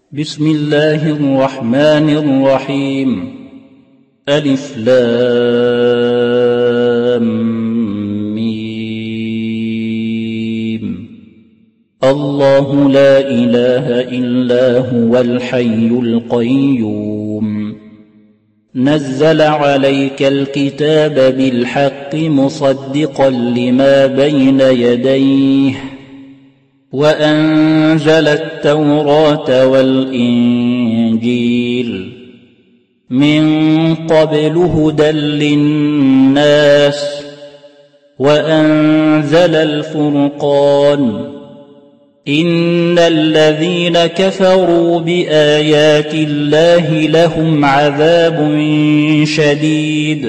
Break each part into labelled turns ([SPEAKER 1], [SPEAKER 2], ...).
[SPEAKER 1] بسم الله الرحمن الرحيم. ألف لام ميم. الله لا إله إلا هو الحي القيوم. نزل عليك الكتاب بالحق مصدقا لما بين يديه وأنزل التوراة والإنجيل من قبل هدى للناس وأنزل الفرقان. إن الذين كفروا بآيات الله لهم عذاب شديد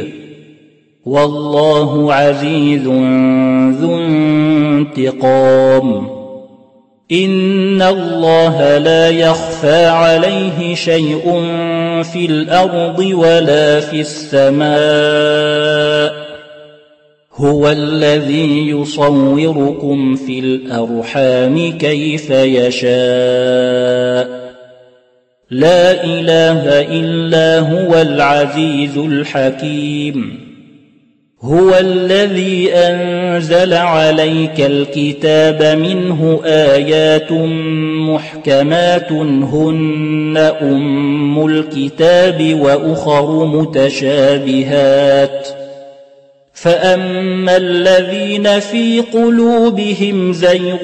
[SPEAKER 1] والله عزيز ذو انتقام. إن الله لا يخفى عليه شيء في الأرض ولا في السماء. هو الذي يصوركم في الأرحام كيف يشاء. لا إله إلا هو العزيز الحكيم. هو الذي أنزل عليك الكتاب منه آيات محكمات هن أم الكتاب وأخر متشابهات. فأما الذين في قلوبهم زيغ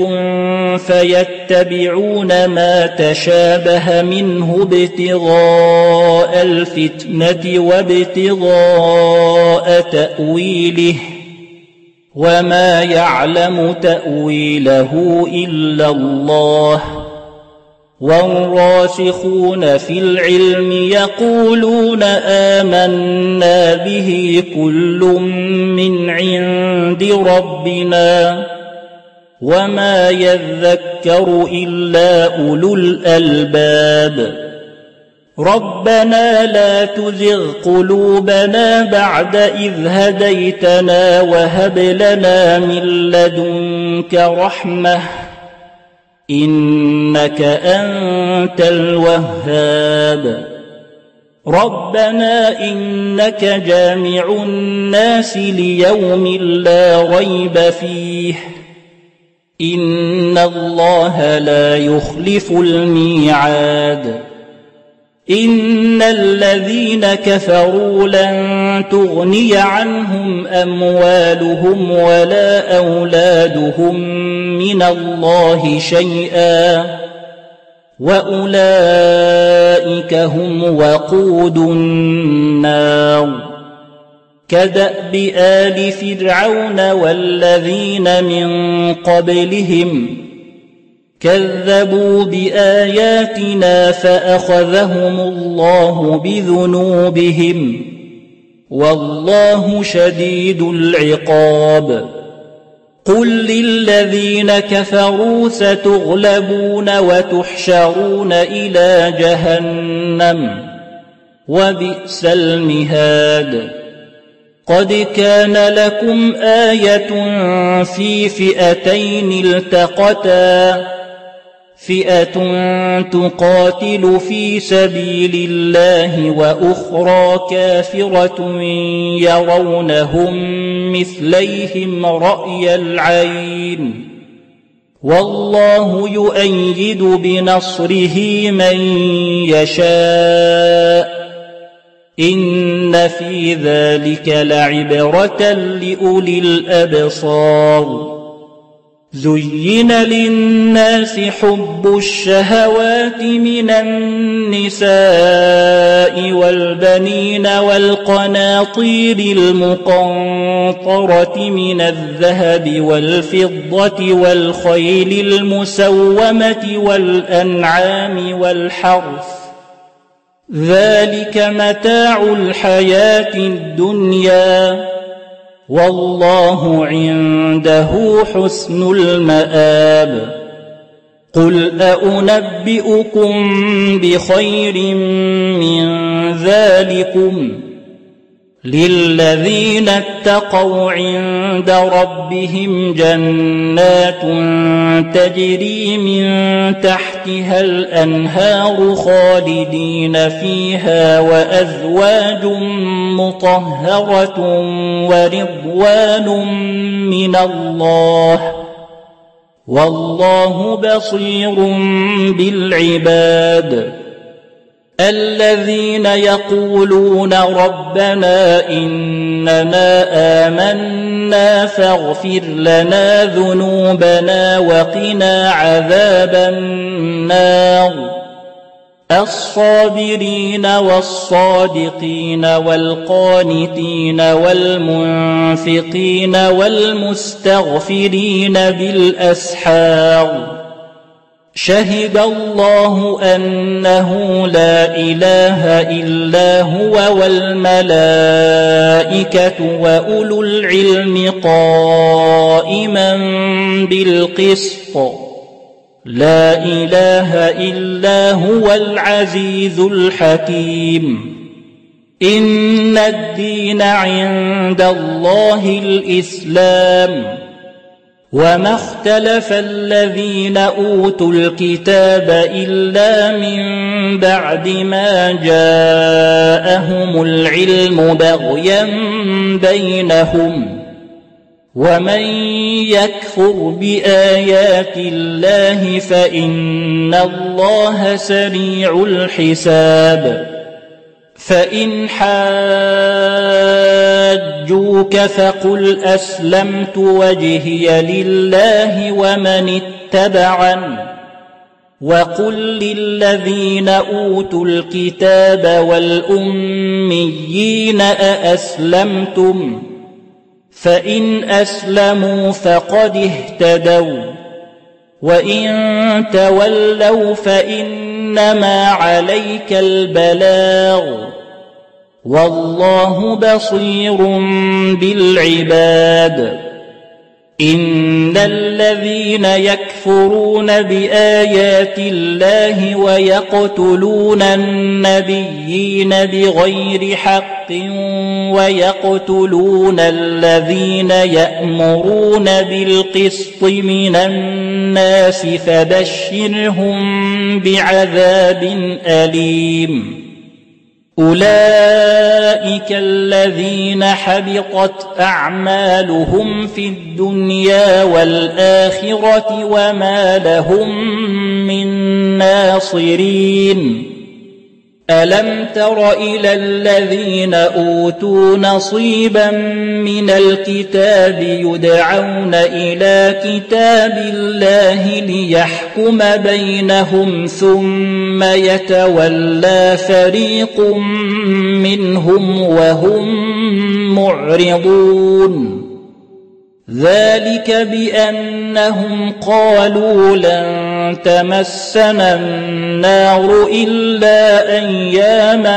[SPEAKER 1] فيتبعون ما تشابه منه ابتغاء الفتنة وابتغاء تأويله وما يعلم تأويله إلا الله. والراسخون في العلم يقولون آمنا به كل من عند ربنا وما يذكر إلا أولو الألباب. ربنا لا تزغ قلوبنا بعد إذ هديتنا وهب لنا من لدنك رحمة إنك أنت الوهاب. ربنا إنك جامع الناس ليوم لا ريب فيه إن الله لا يخلف الميعاد. إن الذين كفروا لن تغني عنهم أموالهم ولا أولادهم من الله شيئا وأولئك هم وقود النار. كدأب آل فرعون والذين من قبلهم كذبوا بآياتنا فأخذهم الله بذنوبهم والله شديد العقاب. قل للذين كفروا ستغلبون وتحشرون إلى جهنم وبئس المهاد. قد كان لكم آية في فئتين التقتا فئة تقاتل في سبيل الله وأخرى كافرة يرونهم مثليهم رأي العين والله يؤيد بنصره من يشاء. إن في ذلك لعبرة لأولي الأبصار. زين للناس حب الشهوات من النساء والبنين والقناطير المقنطرة من الذهب والفضة والخيل المسومة والأنعام والحرث ذلك متاع الحياة الدنيا والله عنده حسن المآب. قل أنبئكم بخير من ذلكم للذين اتقوا عند ربهم جنات تجري من تحتها الأنهار خالدين فيها وأزواج مطهرة ورضوان من الله والله بصير بالعباد الذين يقولون ربنا إننا آمنا فاغفر لنا ذنوبنا وقنا عذاب النار الصابرين والصادقين والقانتين والمنفقين والمستغفرين بالأسحار شهد الله أنه لا إله إلا هو والملائكة وأولو العلم قائما بالقسط لا إله إلا هو العزيز الحكيم إن الدين عند الله الإسلام وما اختلف الذين أوتوا الكتاب إلا من بعد ما جاءهم العلم بغيا بينهم ومن يكفر بآيات الله فإن الله سريع الحساب فإن حاجوك فقل أسلمت وجهي لله ومن اتبعني وقل للذين أوتوا الكتاب والأميين أأسلمتم فإن أسلموا فقد اهتدوا وإن تولوا فإنما عليك البلاغ والله بصير بالعباد إن الذين يكفرون بآيات الله ويقتلون النبيين بغير حق ويقتلون الذين يأمرون بالقسط من الناس فبشرهم بعذاب أليم أولئك الذين حبطت أعمالهم في الدنيا والآخرة وما لهم من ناصرين ألم تر إلى الذين أوتوا نصيبا من الكتاب يدعون إلى كتاب الله ليحكم بينهم ثم يتولى فريق منهم وهم معرضون ذلك بأنهم قالوا لن تمسنا النار إلا أياما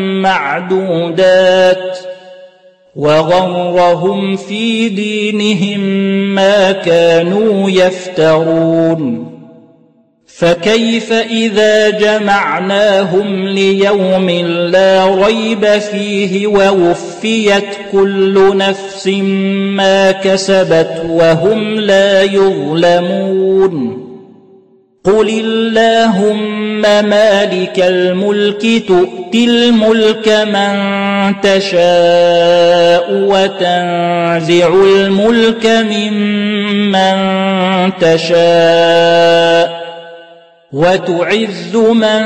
[SPEAKER 1] معدودات وغرهم في دينهم ما كانوا يفترون فكيف إذا جمعناهم ليوم لا ريب فيه ووفيت كل نفس ما كسبت وهم لا يظلمون قل اللهم مالك الملك تؤتي الملك من تشاء وتنزع الملك ممن تشاء وتعز من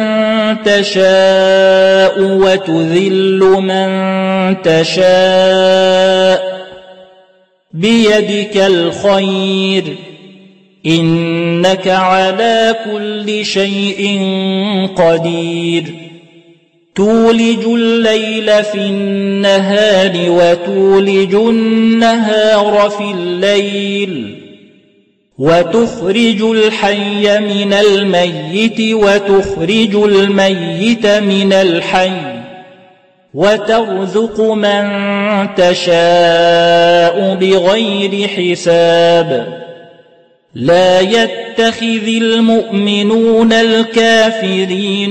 [SPEAKER 1] تشاء وتذل من تشاء بيدك الخير إنك على كل شيء قدير تولج الليل في النهار وتولج النهار في الليل وتخرج الحي من الميت وتخرج الميت من الحي وترزق من تشاء بغير حساب لا يتخذ المؤمنون الكافرين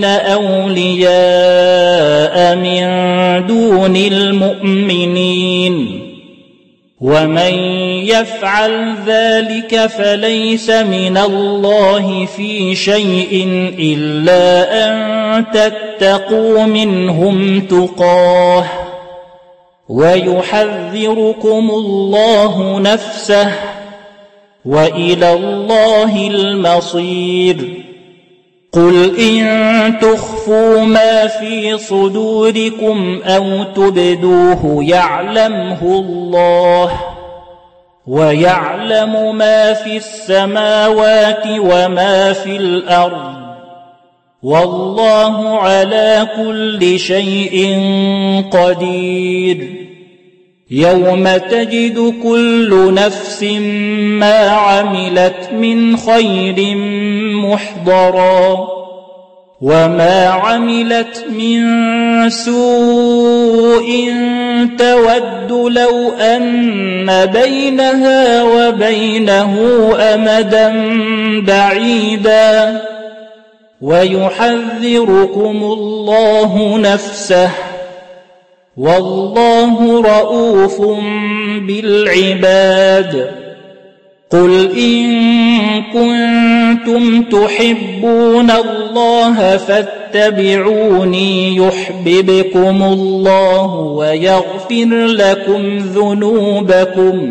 [SPEAKER 1] أولياء من دون المؤمنين ومن يفعل ذلك فليس من الله في شيء إلا أن تتقوا منهم تقاه ويحذركم الله نفسه وإلى الله المصير قل إن تخفوا ما في صدوركم أو تبدوه يعلمه الله ويعلم ما في السماوات وما في الأرض والله على كل شيء قدير يوم تجد كل نفس ما عملت من خير محضرا وما عملت من سوء تود لو أن بينها وبينه أمدا بعيدا ويحذركم الله نفسه والله رؤوف بالعباد قل إن كنتم تحبون الله فاتبعوني يحببكم الله ويغفر لكم ذنوبكم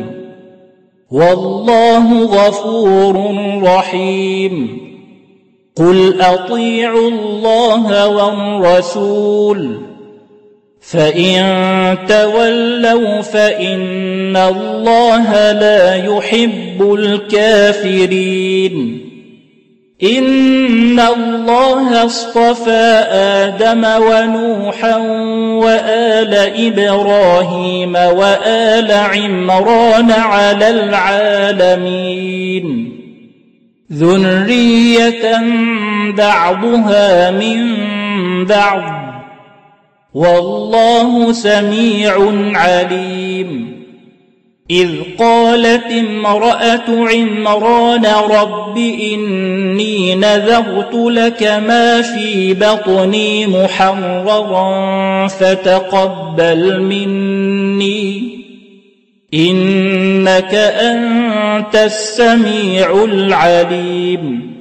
[SPEAKER 1] والله غفور رحيم قل أطيعوا الله والرسول فإن تولوا فإن الله لا يحب الكافرين إن الله اصطفى آدم ونوحا وآل إبراهيم وآل عمران على العالمين ذرية بعضها من بعض والله سميع عليم إذ قالت امرأة عمران رب إني نذرت لك ما في بطني محررا فتقبل مني إنك أنت السميع العليم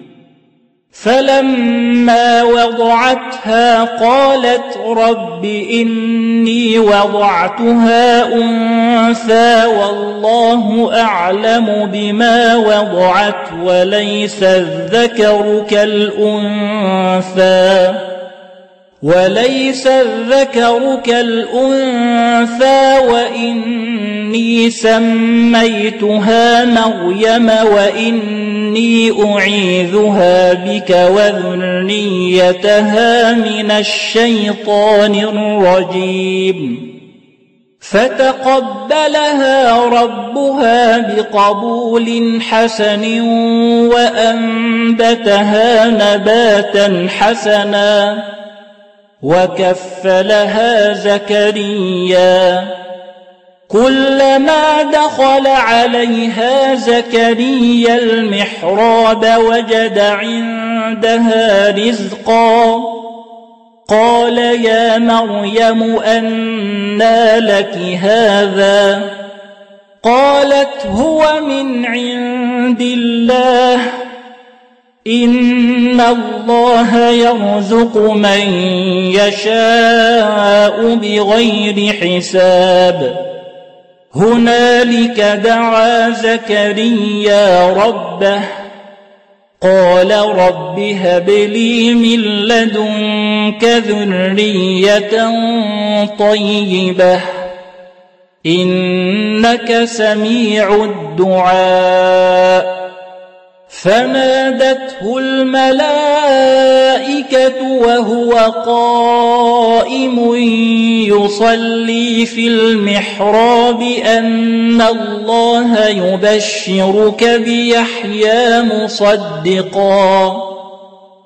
[SPEAKER 1] فلما وضعتها قالت رب إني وضعتها أنثى والله أعلم بما وضعت وليس الذكر كالأنثى وإني سميتها مريم وإني أعيذها بك وذريتها من الشيطان الرجيم فتقبلها ربها بقبول حسن وأنبتها نباتا حسنا وكفلها زكريا كلما دخل عليها زكريا المحراب وجد عندها رزقا قال يا مريم أنى لك هذا قالت هو من عند الله إن الله يرزق من يشاء بغير حساب هنالك دعا زكريا ربه قال رب هب لي من لدنك ذرية طيبة إنك سميع الدعاء فنادته الملائكة وهو قائم يصلي في المحراب أن الله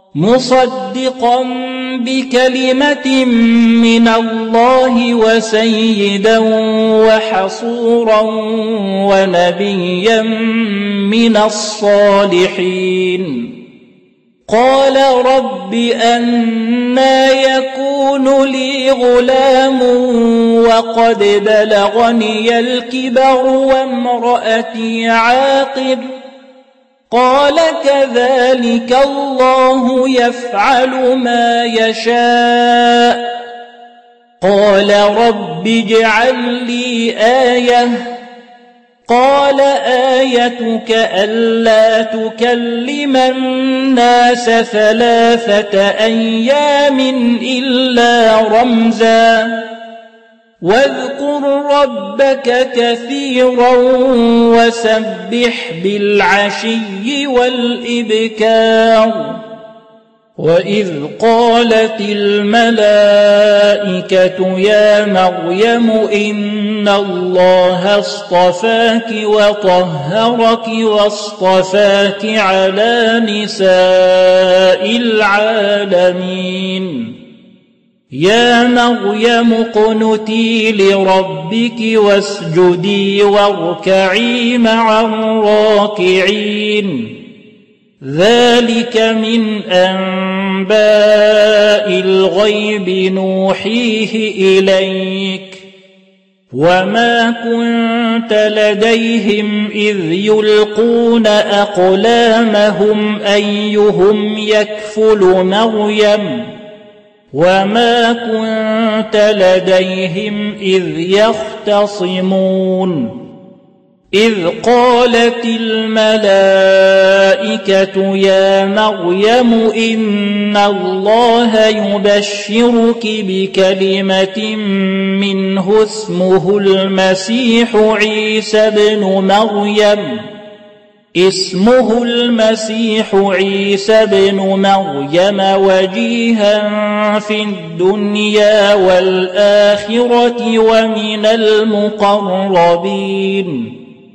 [SPEAKER 1] مصدقا بكلمة من الله وسيدا وحصورا ونبيا من الصالحين قال رب أنى يكون لي غلام وقد بلغني الكبر وامرأتي عاقر قال كذلك الله يفعل ما يشاء قال رب اجعل لي آية قال آيتك ألا تكلم الناس 3 أيام إلا رمزا واذكر ربك كثيرا وسبح بالعشي والإبكار وإذ قالت الملائكة يا مريم إن الله اصطفاك وطهرك واصطفاك على نساء العالمين يا مريم اقنتي لربك واسجدي واركعي مع الراكعين ذلك من أنباء الغيب نوحيه إليك وما كنت لديهم إذ يلقون أقلامهم أيهم يكفل مريم وما كنت لديهم إذ يختصمون إذ قالت الملائكة يا مريم إن الله يبشرك بكلمة منه اسمه المسيح عيسى بن مريم وجيها في الدنيا والآخرة ومن المقربين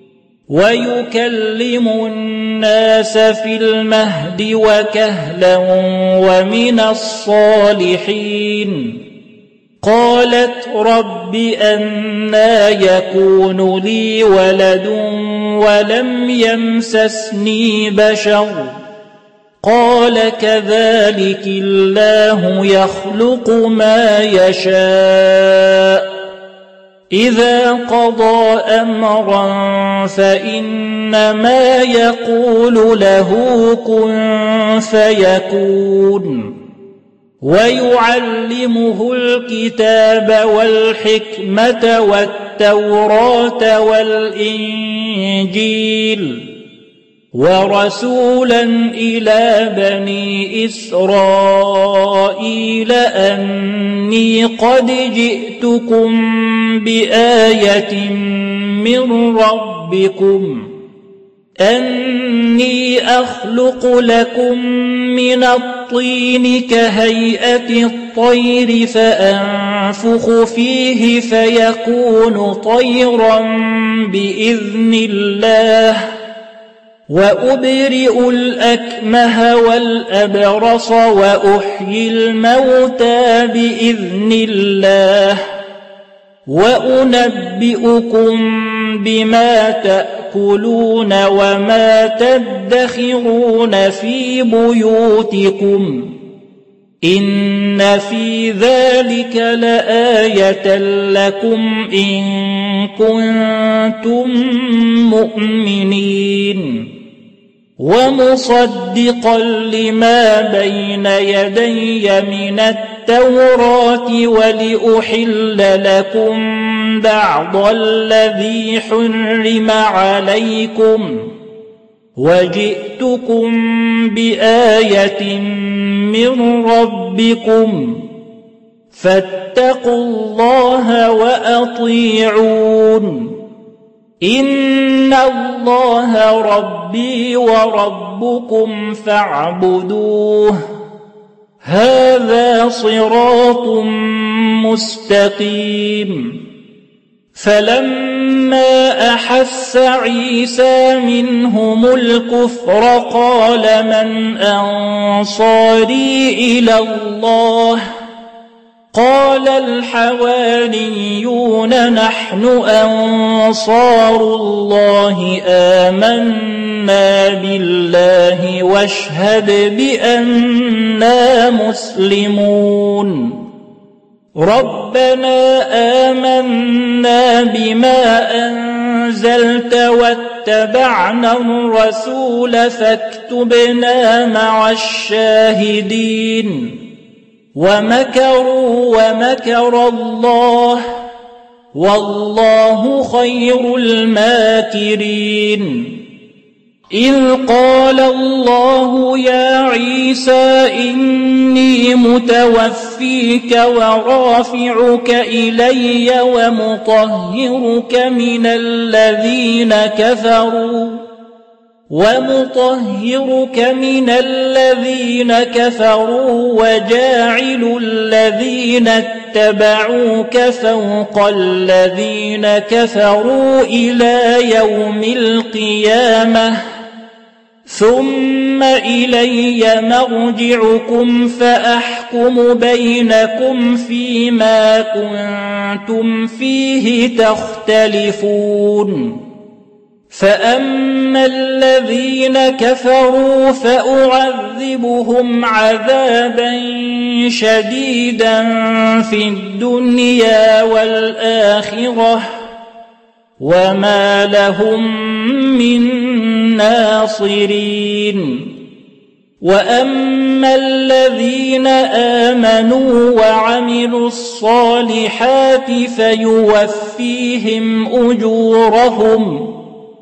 [SPEAKER 1] ويكلم الناس في المهد وكهلا ومن الصالحين قالت رب أنى يكون لي ولد ولم يمسسني بشر قال كذلك الله يخلق ما يشاء إذا قضى أمرا فإنما يقول له كن فيكون ويعلمه الكتاب والحكمة والتوراة والإنجيل ورسولا إلى بني إسرائيل أني قد جئتكم بآية من ربكم أني أخلق لكم من الطين كهيئة الطير فأنفخ فيه فيكون طيرا بإذن الله وأبرئ الأكمه والأبرص وأحيي الموتى بإذن الله وأنبئكم بما تأكلون وما تدخرون في بيوتكم إن في ذلك لآية لكم إن كنتم مؤمنين ومصدقا لما بين يدي من التوراة ولأحل لكم بعض الذي حرم عليكم وجئتكم بآية من ربكم فاتقوا الله وأطيعون إن الله ربي وربكم فاعبدوه هذا صراط مستقيم فلما أحس عيسى منهم الكفر قال من أنصاري إلى الله قال الحواريون نحن أنصار الله آمنا بالله واشهد بأننا مسلمون ربنا آمنا بما أنزلت واتبعنا الرسول فاكتبنا مع الشاهدين ومكروا ومكر الله والله خير الماكرين إذ قال الله يا عيسى إني متوفيك ورافعك إلي ومطهرك من الذين كفروا وجاعل الذين اتبعوك فوق الذين كفروا إلى يوم القيامة ثم إلي مرجعكم فأحكم بينكم فيما كنتم فيه تختلفون فأما الذين كفروا فأعذبهم عذابا شديدا في الدنيا والآخرة وما لهم من ناصرين وأما الذين آمنوا وعملوا الصالحات فيوفيهم أجورهم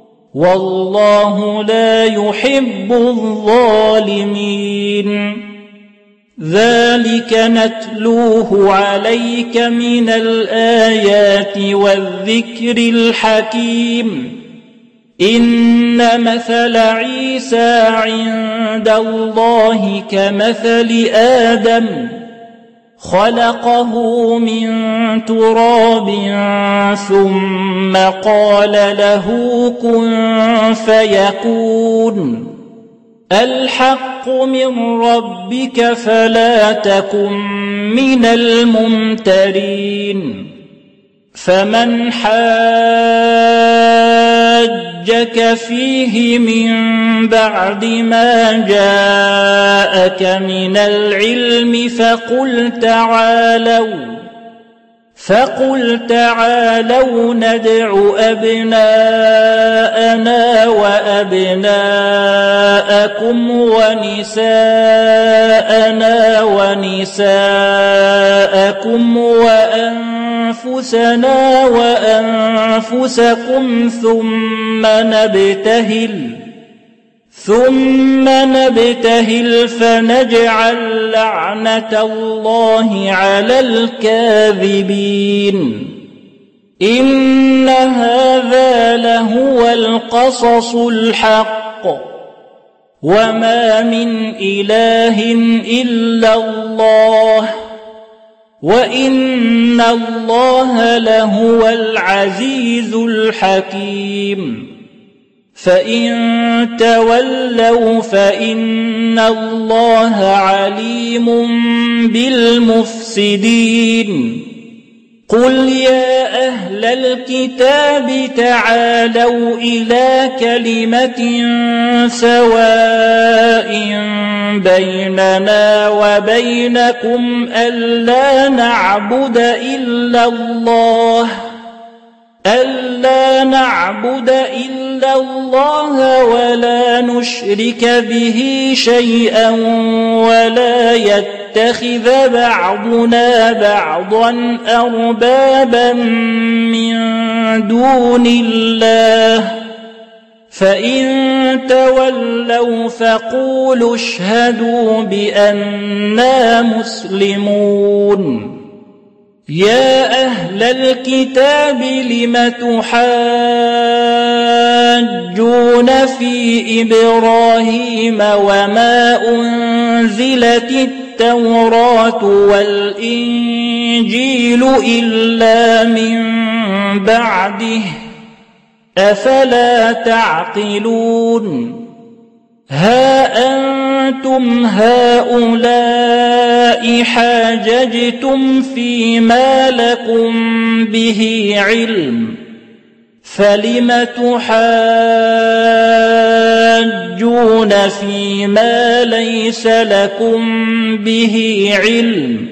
[SPEAKER 1] والله لا يحب الظالمين ذلك نتلوه عليك من الآيات والذكر الحكيم إن مثل عيسى عند الله كمثل آدم خلقه من تراب ثم قال له كن فيكون الحق من ربك فلا تكن من الممترين فمن حاجك فيه من بعد ما جاءك من العلم فقل تعالوا ندع أبناءنا وأبناءكم ونساءنا ونساءكم وأنفسنا وأنفسكم ثم نبتهل فنجعل لعنة الله على الكاذبين إن هذا لهو القصص الحق وما من إله إلا الله وإن الله لهو العزيز الحكيم فإن تولوا فإن الله عليم بالمفسدين قل يا أهل الكتاب تعالوا إلى كلمة سواء بيننا وبينكم ألا نعبد إلا الله ولا نشرك به شيئا ولا يتخذ بعضنا بعضا أربابا من دون الله فإن تولوا فقولوا اشهدوا بأننا مسلمون يا أهل الكتاب لم تحاجون في إبراهيم وما أنزلت التوراة والإنجيل إلا من بعده أفلا تعقلون ها أنتم هؤلاء حاججتم فيما لكم به علم فلم تحاجون فيما ليس لكم به علم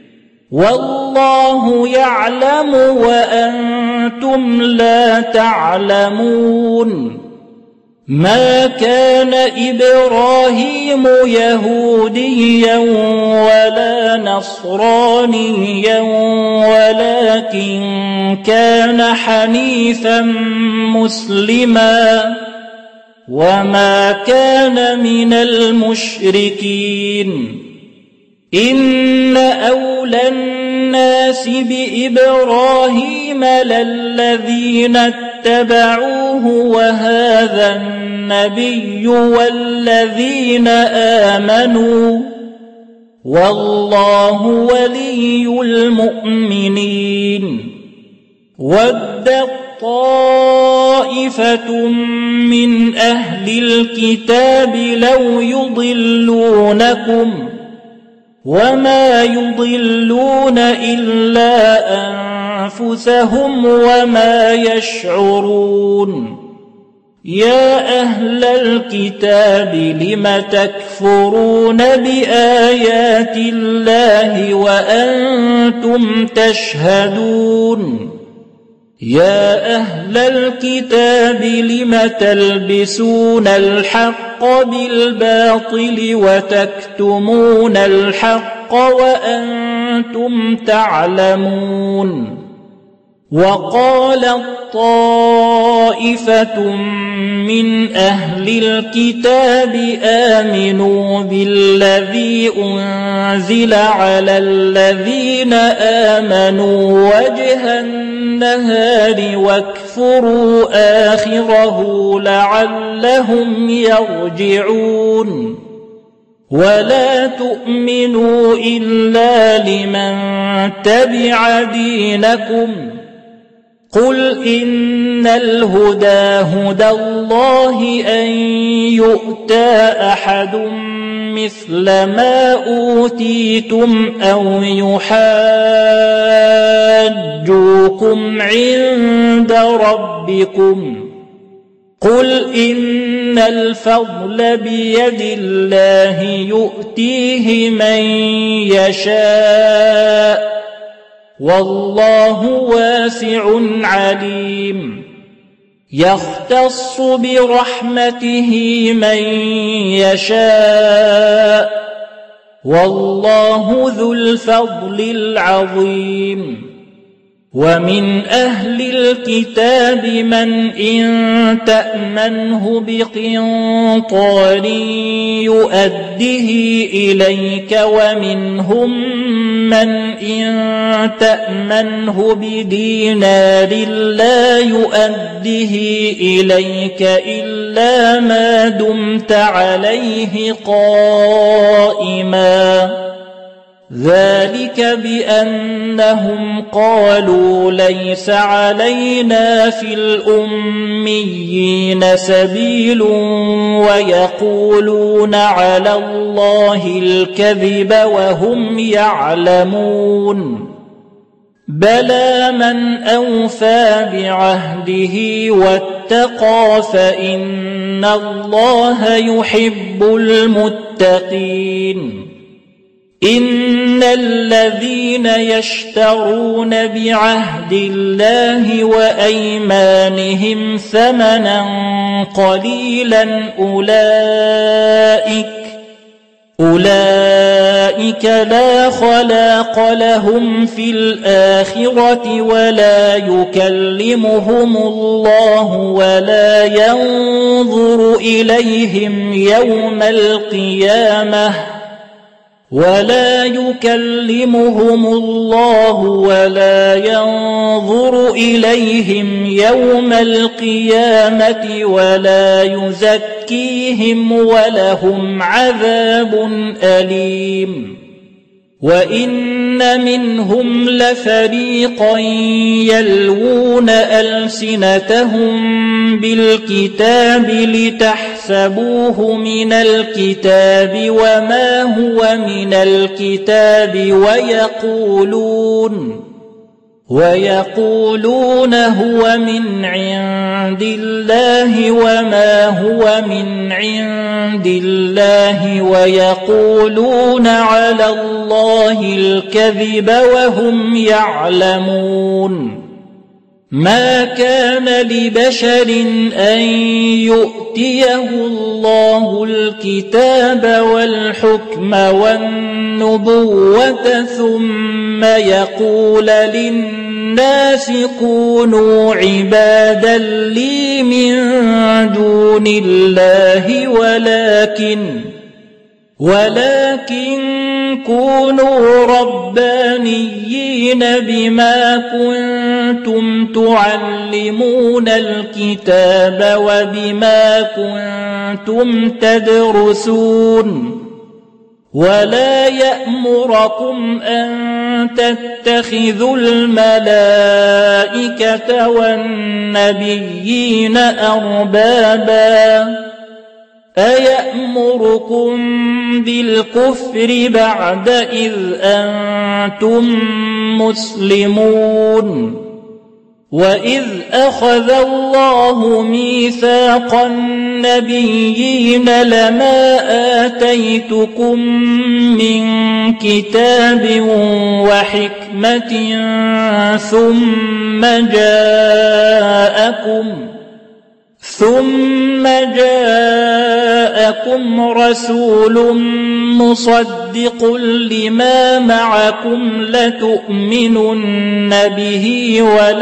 [SPEAKER 1] والله يعلم وأنتم لا تعلمون ما كان إبراهيم يهوديا ولا نصرانيا ولكن كان حنيفا مسلما وما كان من المشركين إن أولى الناس بإبراهيم للذين اتبعوه وهذا النبي والذين آمنوا والله ولي المؤمنين ودت طائفة من أهل الكتاب لو يضلونكم وما يضلون إلا أنفسهم وما يشعرون يا أهل الكتاب لم تكفرون بآيات الله وأنتم تشهدون يا أهل الكتاب لم تلبسون الحق بالباطل وتكتمون الحق وأنتم تعلمون وقالت طائفة من أهل الكتاب آمنوا بالذي أنزل على الذين آمنوا وجه النهار واكفروا آخره لعلهم يرجعون ولا تؤمنوا إلا لمن تبع دينكم قل إن الهدى هدى الله أن يؤتى أحد مثل ما أوتيتم أو يحاجوكم عند ربكم قل إن الفضل بيد الله يؤتيه من يشاء والله واسع عليم يختص برحمته من يشاء والله ذو الفضل العظيم ومن أهل الكتاب من إن تأمنه بقنطار يؤده إليك ومنهم من إن تأمنه بدينار لا يؤده إليك إلا ما دمت عليه قائما ذلك بأنهم قالوا ليس علينا في الأميين سبيل ويقولون على الله الكذب وهم يعلمون بلى من أوفى بعهده واتقى فإن الله يحب المتقين إن الذين يشترون بعهد الله وأيمانهم ثمنا قليلا أولئك لا خلاق لهم في الآخرة ولا يكلمهم الله ولا ينظر إليهم يوم القيامة ولا يكلمهم الله ولا ينظر إليهم يوم القيامة ولا يزكيهم ولهم عذاب أليم وإن منهم لفريقا يلوون ألسنتهم بالكتاب لتحسبوه من الكتاب وما هو من الكتاب ويقولون هو من عند الله وما هو من عند الله ويقولون على الله الكذب وهم يعلمون. ما كان لبشر أن يؤتيه الله الكتاب والحكم والنبوة ثم يقول للناس كونوا عبادا لي من دون الله ولكن كونوا ربانيين بما كنتم تعلمون الكتاب وبما كنتم تدرسون. ولا يأمركم أن تتخذوا الملائكة والنبيين أربابا أيأمركم بالكفر بعد إذ أنتم مسلمون. وإذ أخذ الله ميثاق النبيين لما آتيتكم من كتاب وحكمة ثم جاءكم رسول مصدق لما معكم لتؤمنن به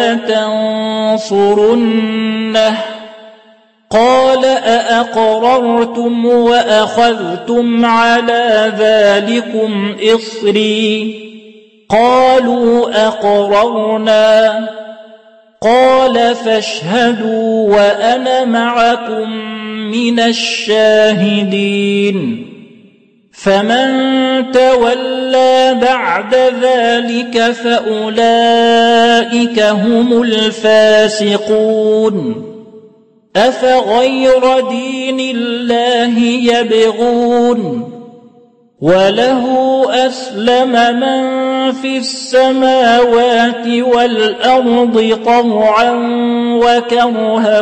[SPEAKER 1] ولتنصرنه قال أأقررتم وأخذتم على ذلكم إصري قالوا أقررنا قال فاشهدوا وأنا معكم من الشاهدين. فمن تولى بعد ذلك فأولئك هم الفاسقون. أفغير دين الله يبغون وله أسلم من في السماوات والأرض طوعا وكرها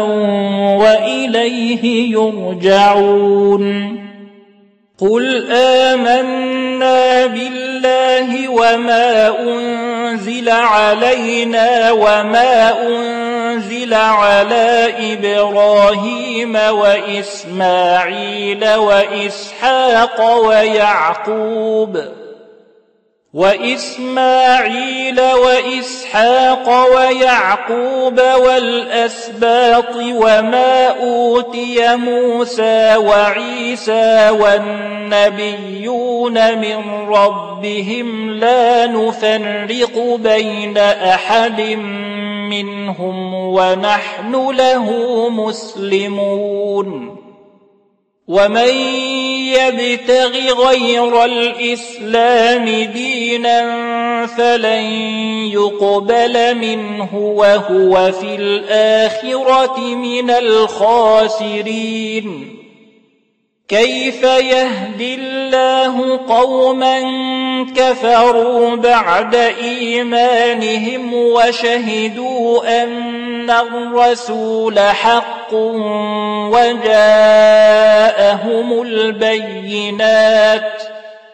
[SPEAKER 1] وإليه يرجعون. قل آمنا بالله وما أنزل علينا وما أنزل على إبراهيم وإسماعيل وإسحاق ويعقوب والأسباط وما أوتي موسى وعيسى والنبيون من ربهم لا نفرق بين أحد منهم ونحن له مسلمون. ومن يبتغ غير الإسلام دينا فلن يقبل منه وهو في الآخرة من الخاسرين. كيف يهدي الله قوما كفروا بعد إيمانهم وشهدوا أن الرسول حق وجاءهم البينات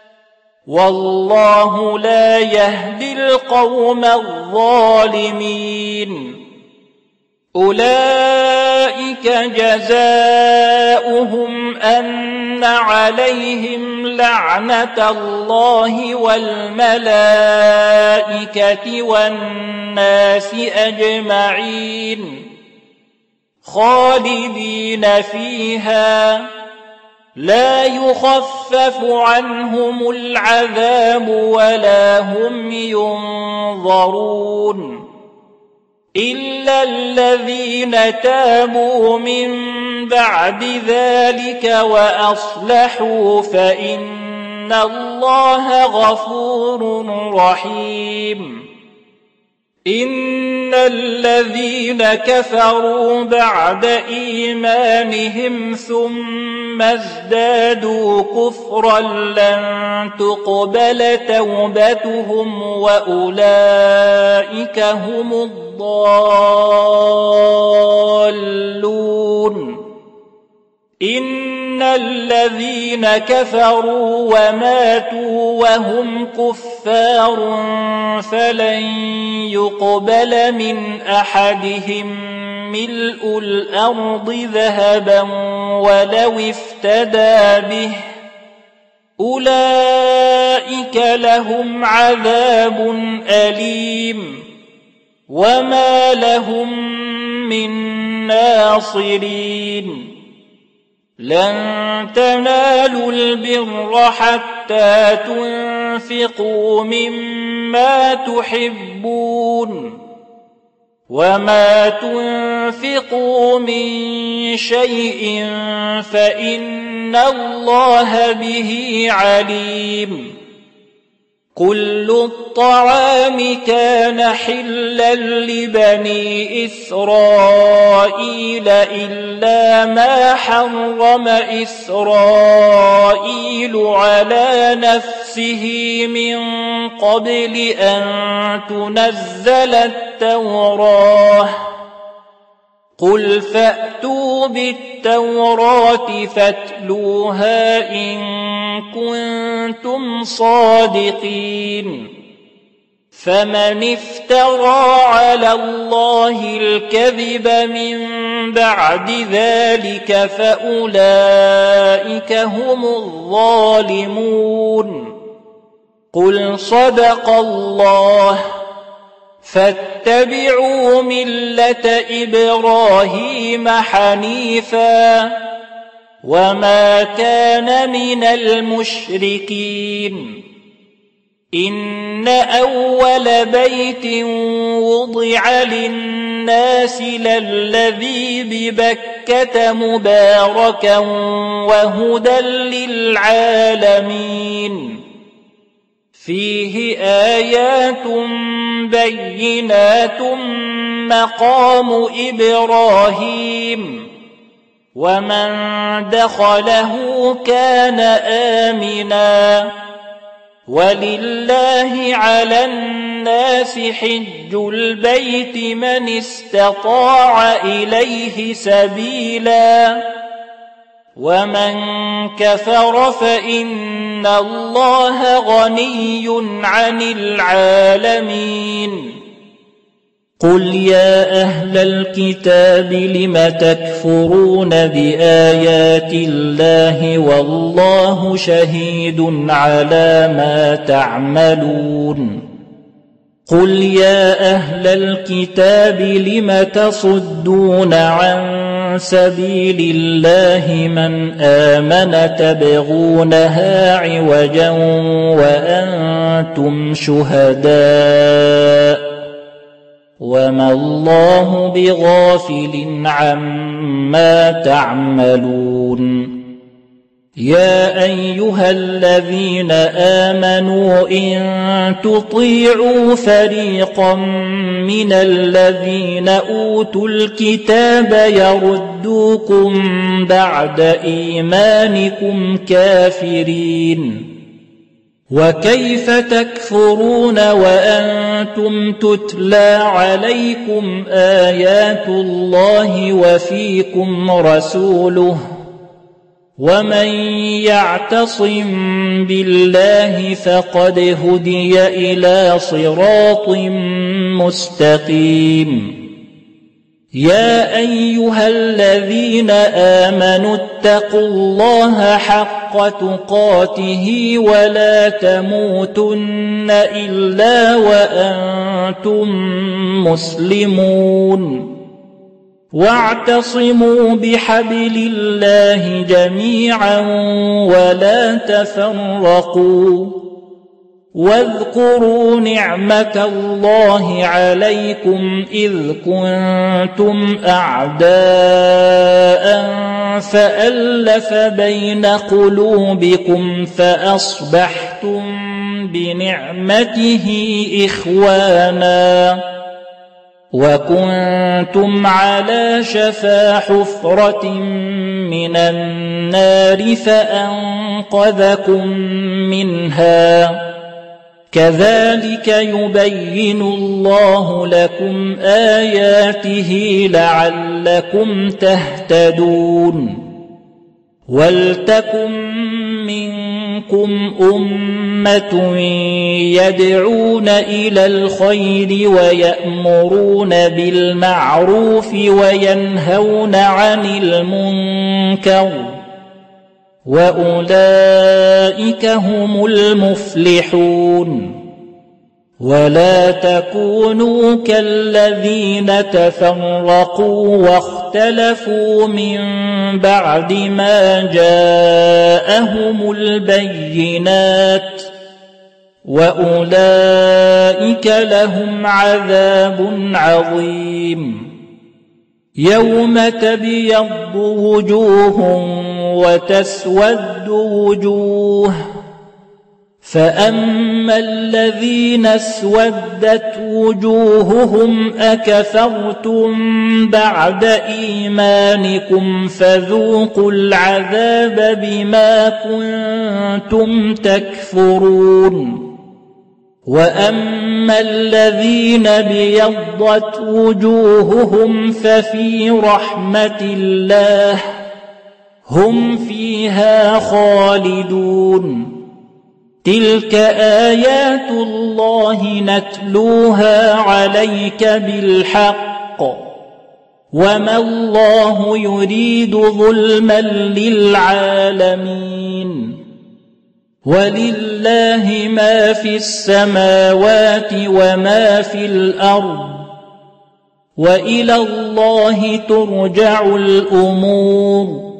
[SPEAKER 1] والله لا يهدي القوم الظالمين. أولئك جزاؤهم أن عليهم لعنة الله والملائكة والناس أجمعين خالدين فيها لا يخفف عنهم العذاب ولا هم ينظرون إلا الذين تابوا من بعد ذلك وأصلحوا فإن إن الله غفور رحيم إن الذين كفروا بعد إيمانهم ثم ازدادوا كفرا لن تقبل توبتهم وأولئك هم الضالون إن الذين كفروا وماتوا وهم كفار فلن يقبل من أحدهم ملء الأرض ذهبا ولو افتدى به أولئك لهم عذاب أليم وما لهم من ناصرين لن تنالوا البر حتى تنفقوا مما تحبون وما تنفقوا من شيء فإن الله به عليم كل الطعام كان حلا لبني إسرائيل إلا ما حرم إسرائيل على نفسه من قبل أن تنزل التوراة قل فأتوا بالتوراة فاتلوها إن كنتم صادقين فمن افترى على الله الكذب من بعد ذلك فأولئك هم الظالمون قل صدق الله فاتبعوا ملة إبراهيم حنيفا وما كان من المشركين إن أول بيت وضع للناس للذي ببكة مباركا وهدى للعالمين فيه آيات بينات مقام إبراهيم ومن دخله كان آمنا ولله على الناس حج البيت من استطاع إليه سبيلا ومن كفر فإن الله غني عن العالمين قل يا أهل الكتاب لم تكفرون بآيات الله والله شهيد على ما تعملون قل يا أهل الكتاب لم تصدون عن سبيل الله من آمن تبغونها عوجا وأنتم شهداء وما الله بغافل عما تعملون يا أيها الذين آمنوا إن تطيعوا فريقا من الذين أوتوا الكتاب يردوكم بعد إيمانكم كافرين وكيف تكفرون وأنتم تتلى عليكم آيات الله وفيكم رسوله ومن يعتصم بالله فقد هدي إلى صراط مستقيم يا أيها الذين آمنوا اتقوا الله حق تقاته ولا تموتن إلا وأنتم مسلمون واعتصموا بحبل الله جميعا ولا تفرقوا واذكروا نعمة الله عليكم إذ كنتم أعداء فألف بين قلوبكم فأصبحتم بنعمته إخوانا وكنتم على شفا حفرة من النار فأنقذكم منها كذلك يبين الله لكم آياته لعلكم تهتدون ولتكن منكم أمة يدعون إلى الخير ويأمرون بالمعروف وينهون عن المنكر وأولئك هم المفلحون ولا تكونوا كالذين تفرقوا واختلفوا من بعد ما جاءهم البينات وأولئك لهم عذاب عظيم يوم تبيض وجوه وتسود وجوه فأما الذين اسودت وجوههم أكفرتم بعد إيمانكم فذوقوا العذاب بما كنتم تكفرون وأما الذين ابيضت وجوههم ففي رحمة الله هم فيها خالدون تلك آيات الله نتلوها عليك بالحق وما الله يريد ظلما للعالمين ولله ما في السماوات وما في الأرض وإلى الله ترجع الأمور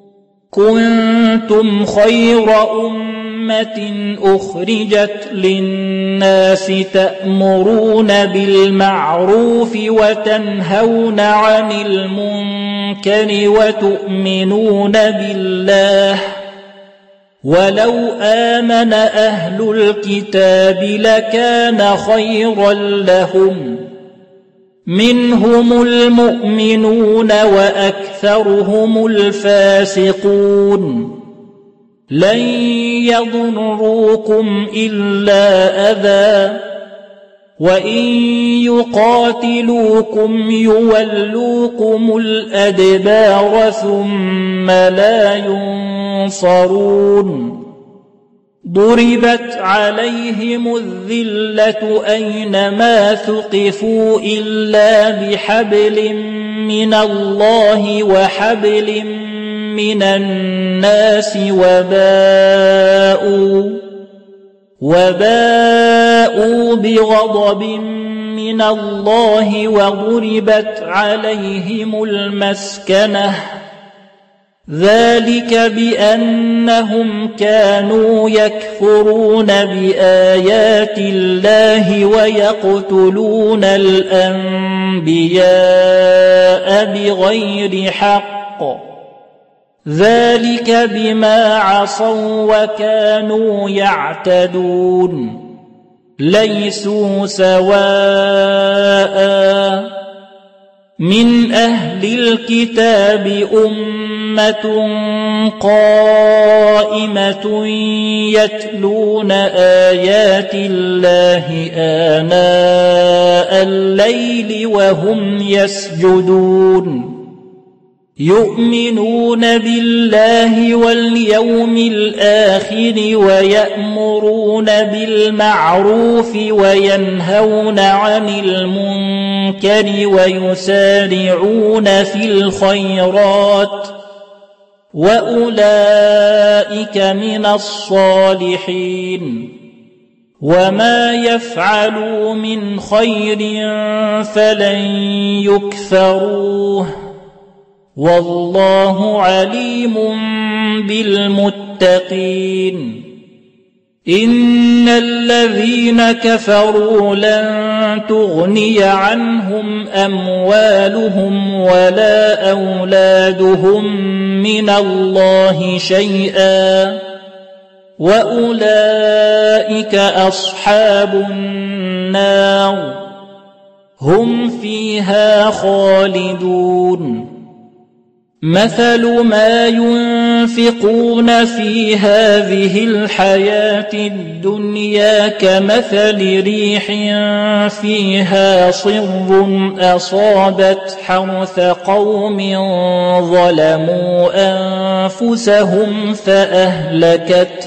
[SPEAKER 1] كنتم خير أمة أخرجت للناس تأمرون بالمعروف وتنهون عن المنكر وتؤمنون بالله ولو آمن أهل الكتاب لكان خيرا لهم منهم المؤمنون وأكثرهم الفاسقون لن يضروكم إلا أذى وإن يقاتلوكم يولوكم الأدبار ثم لا ينصرون ضربت عليهم الذلة أينما ثقفوا إلا بحبل من الله وحبل من الناس وباءوا بغضب من الله وضربت عليهم المسكنة ذلك بأنهم كانوا يكفرون بآيات الله ويقتلون الأنبياء بغير حق ذلك بما عصوا وكانوا يعتدون ليسوا سواء من أهل الكتاب أمة قائمة يتلون آيات الله آناء الليل وهم يسجدون يؤمنون بالله واليوم الآخر ويأمرون بالمعروف وينهون عن المنكر ويسارعون في الخيرات وأولئك من الصالحين وما يفعلوا من خير فلن يكفروه والله عليم بالمتقين إن الذين كفروا لن تغني عنهم أموالهم ولا أولادهم من الله شيئا وأولئك أصحاب النار هم فيها خالدون مثل ما ينفقون في هذه الحياة الدنيا كمثل ريح فيها صر أصابت حرث قوم ظلموا أنفسهم فأهلكته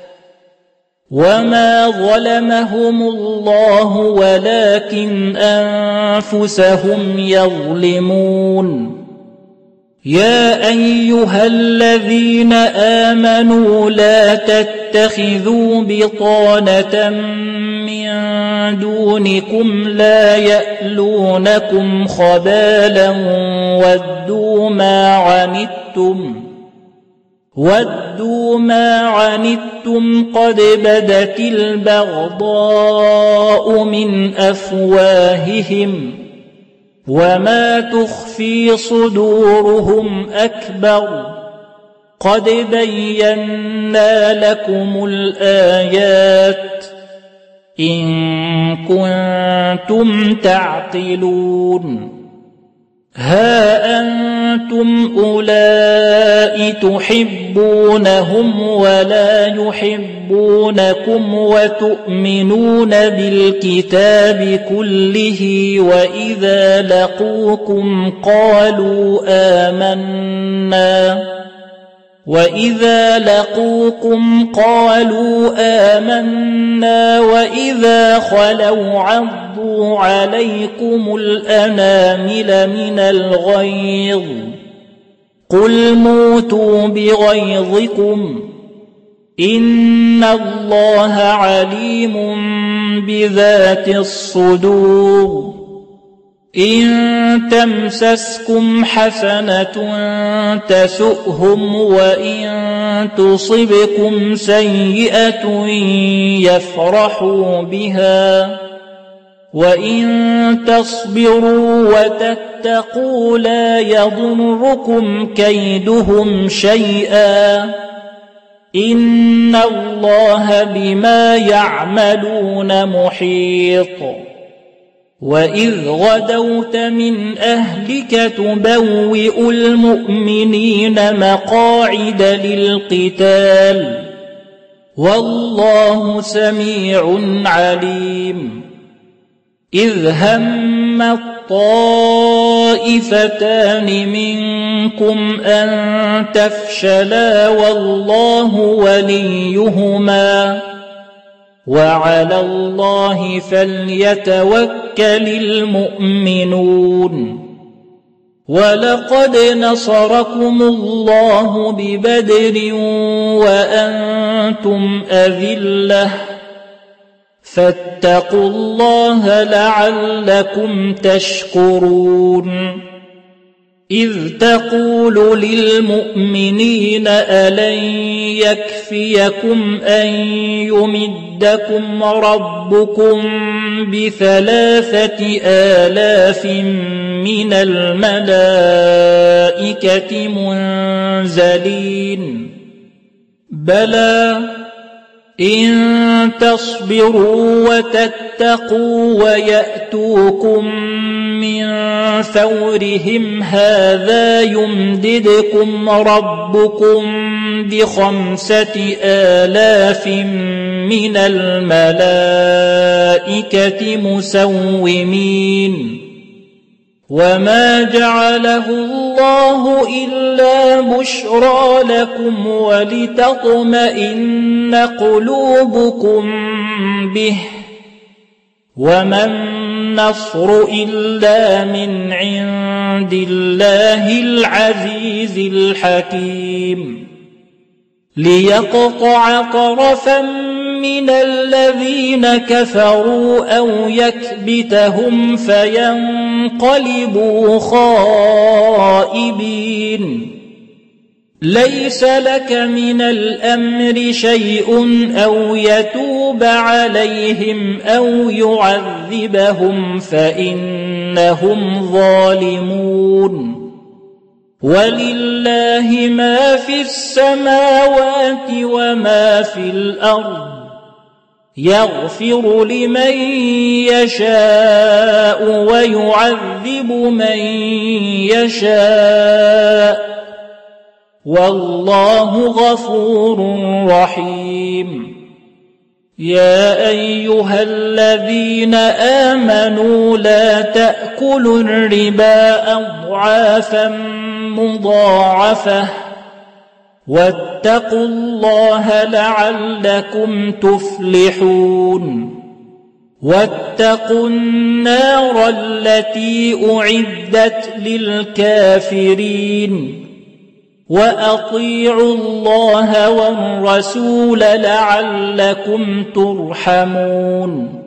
[SPEAKER 1] وما ظلمهم الله ولكن أنفسهم يظلمون يا أيها الذين آمنوا لا تتخذوا بطانة من دونكم لا يألونكم خبالا ودوا ما عنتم قد بدت البغضاء من أفواههم وما تخفي صدورهم أكبر قد بينا لكم الآيات إن كنتم تعقلون ها أنتم أولئك تحبونهم ولا يحبونكم وتؤمنون بالكتاب كله وإذا لقوكم قالوا آمنا وإذا خلوا عضوا عليكم الأنامل من الغيظ قل موتوا بغيظكم إن الله عليم بذات الصدور إن تمسسكم حسنة تسؤهم وإن تصبكم سيئة يفرحوا بها وإن تصبروا وتتقوا لا يضركم كيدهم شيئا إن الله بما يعملون محيط وإذ غدوت من أهلك تبوئ المؤمنين مقاعد للقتال والله سميع عليم إذ هم الطائفتان منكم أن تفشلا والله وليهما وعلى الله فليتوكل المؤمنون ولقد نصركم الله ببدر وأنتم أذلة فاتقوا الله لعلكم تشكرون إذ تقول للمؤمنين ألن يكفيكم أن يمدكم ربكم ب3,000 من الملائكة منزلين بلى إن تصبروا وتتقوا ويأتوكم من فورهم هذا يمددكم ربكم ب5,000 من الملائكة مسومين وما جعله الله إلا بشرى لكم ولتطمئن قلوبكم به وما النصر إلا من عند الله العزيز الحكيم ليقطع طرفا من الذين كفروا أو يكبتهم فينقلبوا خائبين ليس لك من الأمر شيء أو يتوب عليهم أو يعذبهم فإنهم ظالمون ولله ما في السماوات وما في الأرض يغفر لمن يشاء ويعذب من يشاء والله غفور رحيم يا أيها الذين آمنوا لا تأكلوا الربا أضعافا مضاعفة واتقوا الله لعلكم تفلحون واتقوا النار التي أعدت للكافرين وأطيعوا الله والرسول لعلكم ترحمون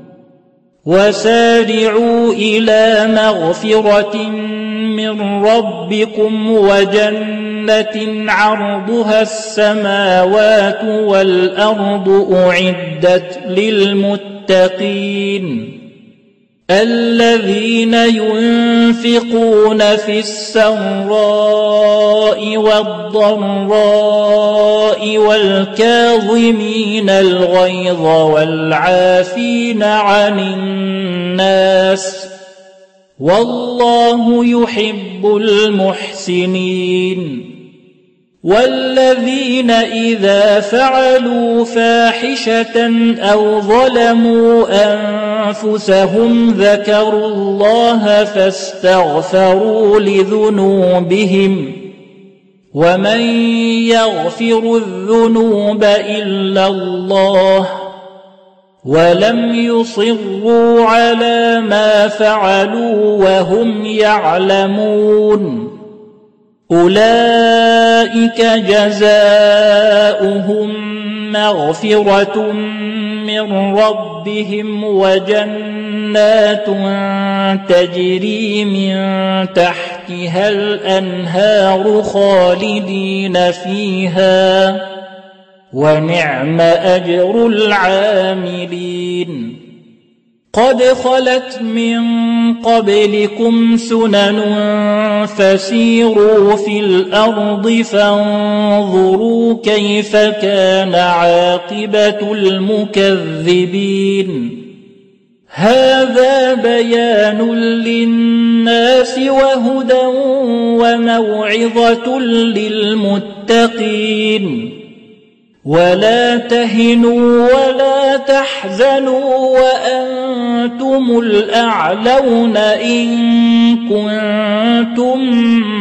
[SPEAKER 1] وسارعوا إلى مغفرة من ربكم وجنة عرضها السماوات والأرض أعدت للمتقين الذين ينفقون في السراء والضراء والكاظمين الغيظ والعافين عن الناس والله يحب المحسنين والذين إذا فعلوا فاحشة أو ظلموا أنفسهم ذكروا الله فاستغفروا لذنوبهم ومن يغفر الذنوب إلا الله ولم يصروا على ما فعلوا وهم يعلمون أولئك جزاؤهم مغفرة من ربهم وجنات تجري من تحتها الأنهار خالدين فيها ونعم أجر العاملين قد خلت من قبلكم سنن فسيروا في الأرض فانظروا كيف كان عاقبة المكذبين هذا بيان للناس وهدى وموعظة للمتقين ولا تهنوا ولا تحزنوا وأنتم الأعلون إن كنتم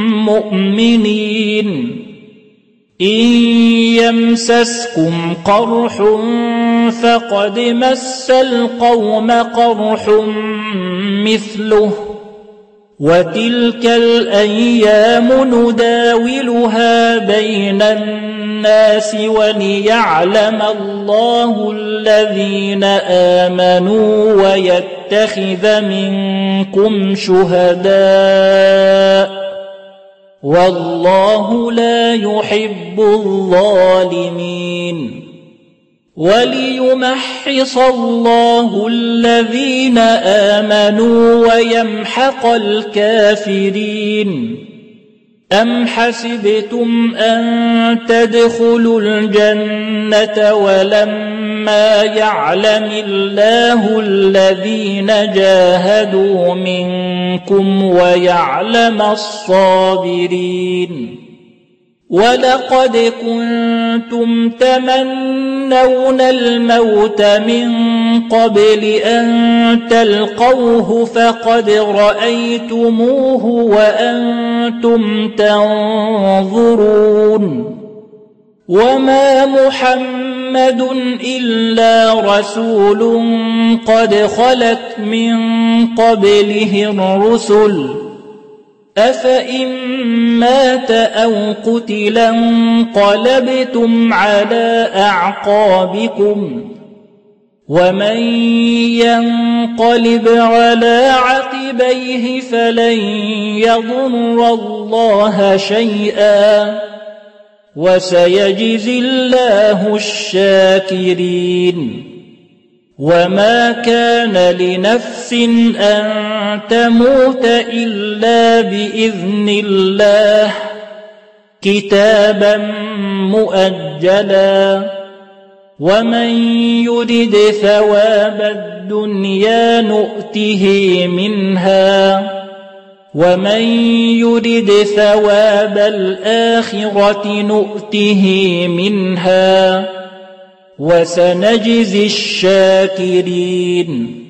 [SPEAKER 1] مؤمنين إن يمسسكم قرح فقد مس القوم قرح مثله وتلك الأيام نداولها بين الناس وليعلم الله الذين آمنوا ويتخذ منكم شهداء والله لا يحب الظالمين وليمحص الله الذين آمنوا ويمحق الكافرين أم حسبتم أن تدخلوا الجنة ولما يعلم الله الذين جاهدوا منكم ويعلم الصابرين ولقد كنتم تمنون الموت من قبل أن تلقوه فقد رأيتموه وأنتم تنظرون وما محمد إلا رسول قد خلت من قبله الرسل أفإن مات أو قتل انقلبتم على أعقابكم ومن ينقلب على عقبيه فلن يضر الله شيئا وسيجزي الله الشاكرين. وما كان لنفس أن تموت إلا بإذن الله كتابا مؤجلا. ومن يرد ثواب الدنيا نؤته منها ومن يرد ثواب الآخرة نؤته منها وسنجزي الشاكرين.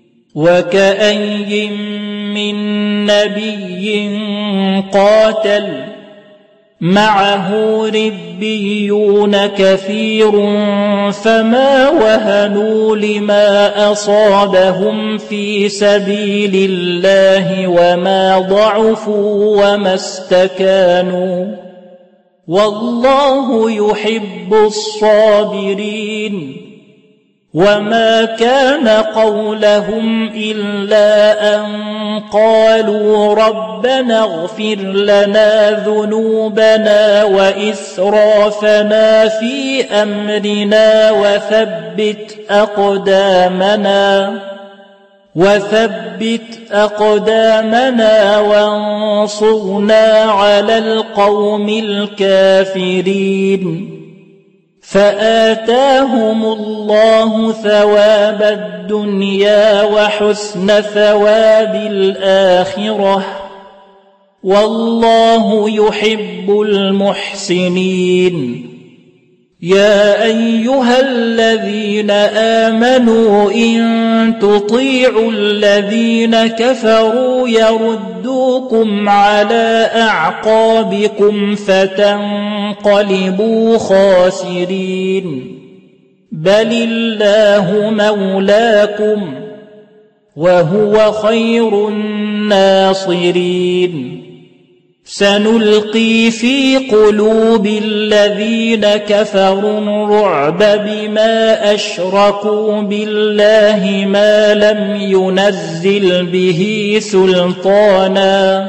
[SPEAKER 1] وكأي من نبي قاتل معه ربيون كثير فما وهنوا لما أصابهم في سبيل الله وما ضعفوا وما استكانوا والله يحب الصابرين. وما كان قولهم إلا أن قالوا ربنا اغفر لنا ذنوبنا وإسرافنا في أمرنا وثبت أقدامنا وانصرنا على القوم الكافرين. فآتاهم الله ثواب الدنيا وحسن ثواب الآخرة والله يحب المحسنين. يا أيها الذين آمنوا إن تطيعوا الذين كفروا يردوكم على أعقابكم فتنقلبوا خاسرين. بل الله مولاكم وهو خير الناصرين. سنلقي في قلوب الذين كفروا الرعب بما أشركوا بالله ما لم ينزل به سلطانا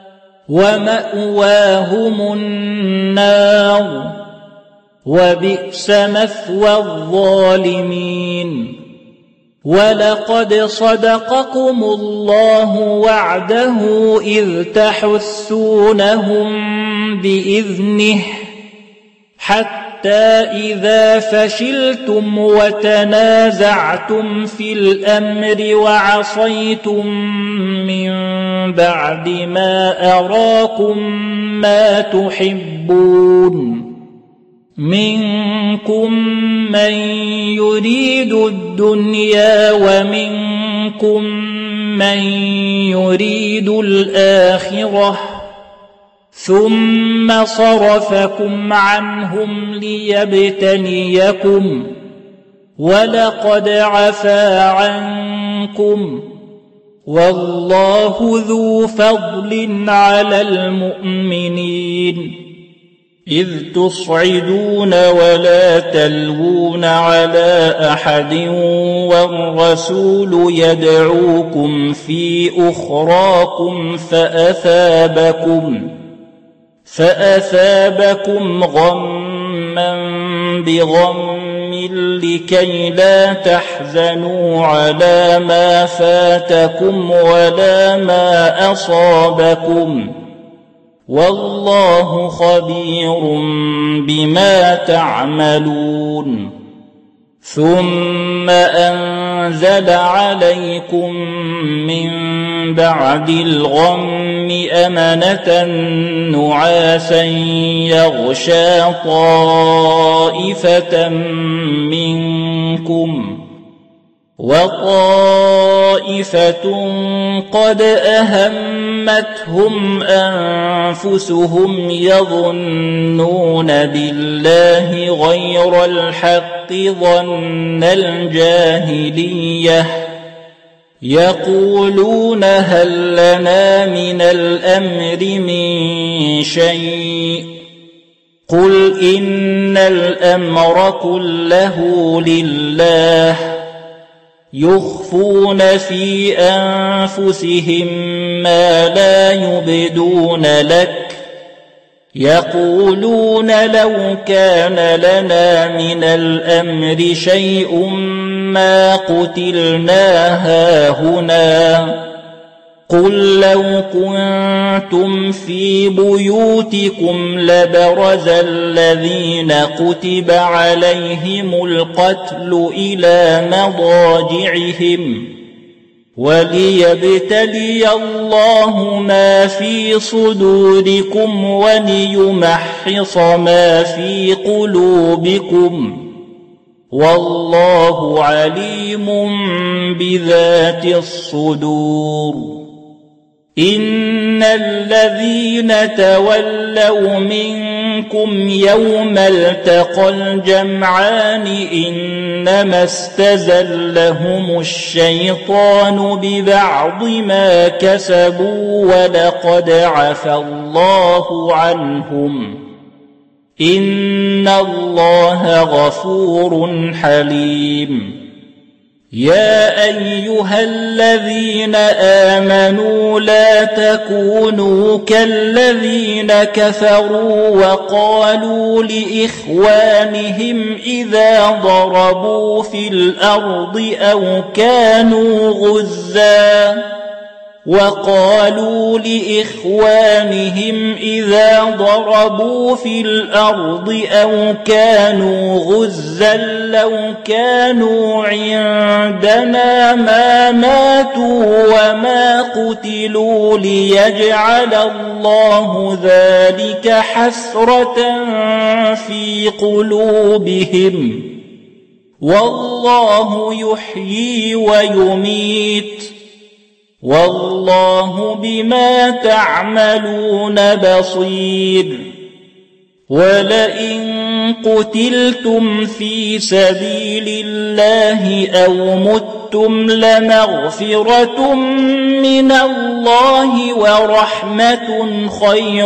[SPEAKER 1] ومأواهم النار وبئس مثوى الظالمين. ولقد صدقكم الله وعده إذ تحسونهم بإذنه حتى إذا فشلتم وتنازعتم في الأمر وعصيتم من بعد ما أراكم ما تحبون منكم من يريد الدنيا ومنكم من يريد الآخرة ثم صرفكم عنهم ليبتليكم ولقد عفا عنكم والله ذو فضل على المؤمنين. إذ تصعدون ولا تلوون على أحد والرسول يدعوكم في أخراكم فأثابكم غما بغم لكي لا تحزنوا على ما فاتكم ولا ما أصابكم والله خبير بما تعملون. ثم أنزل عليكم من بعد الغم أمنة نعاسا يغشى طائفة منكم وطائفة قد أهمتهم أنفسهم يظنون بالله غير الحق ظن الجاهلية يقولون هل لنا من الأمر من شيء قل إن الأمر كله لله يخفون في أنفسهم ما لا يبدون لك يقولون لو كان لنا من الأمر شيء ما قتلنا هاهنا قل لو كنتم في بيوتكم لبرز الذين كتب عليهم القتل إلى مضاجعهم وليبتلي الله ما في صدوركم وليمحص ما في قلوبكم والله عليم بذات الصدور. إن الذين تولوا منكم يوم التقى الجمعان إنما استزلهم الشيطان ببعض ما كسبوا ولقد عفى الله عنهم إن الله غفور حليم. يا أيها الذين آمنوا لا تكونوا كالذين كفروا وقالوا لإخوانهم إذا ضربوا في الأرض أو كانوا غزا لو كانوا عندنا ما ماتوا وما قتلوا ليجعل الله ذلك حسرة في قلوبهم والله يحيي ويميت والله بما تعملون بصير. ولئن قتلتم في سبيل الله أو متم لمغفرة من الله ورحمة خير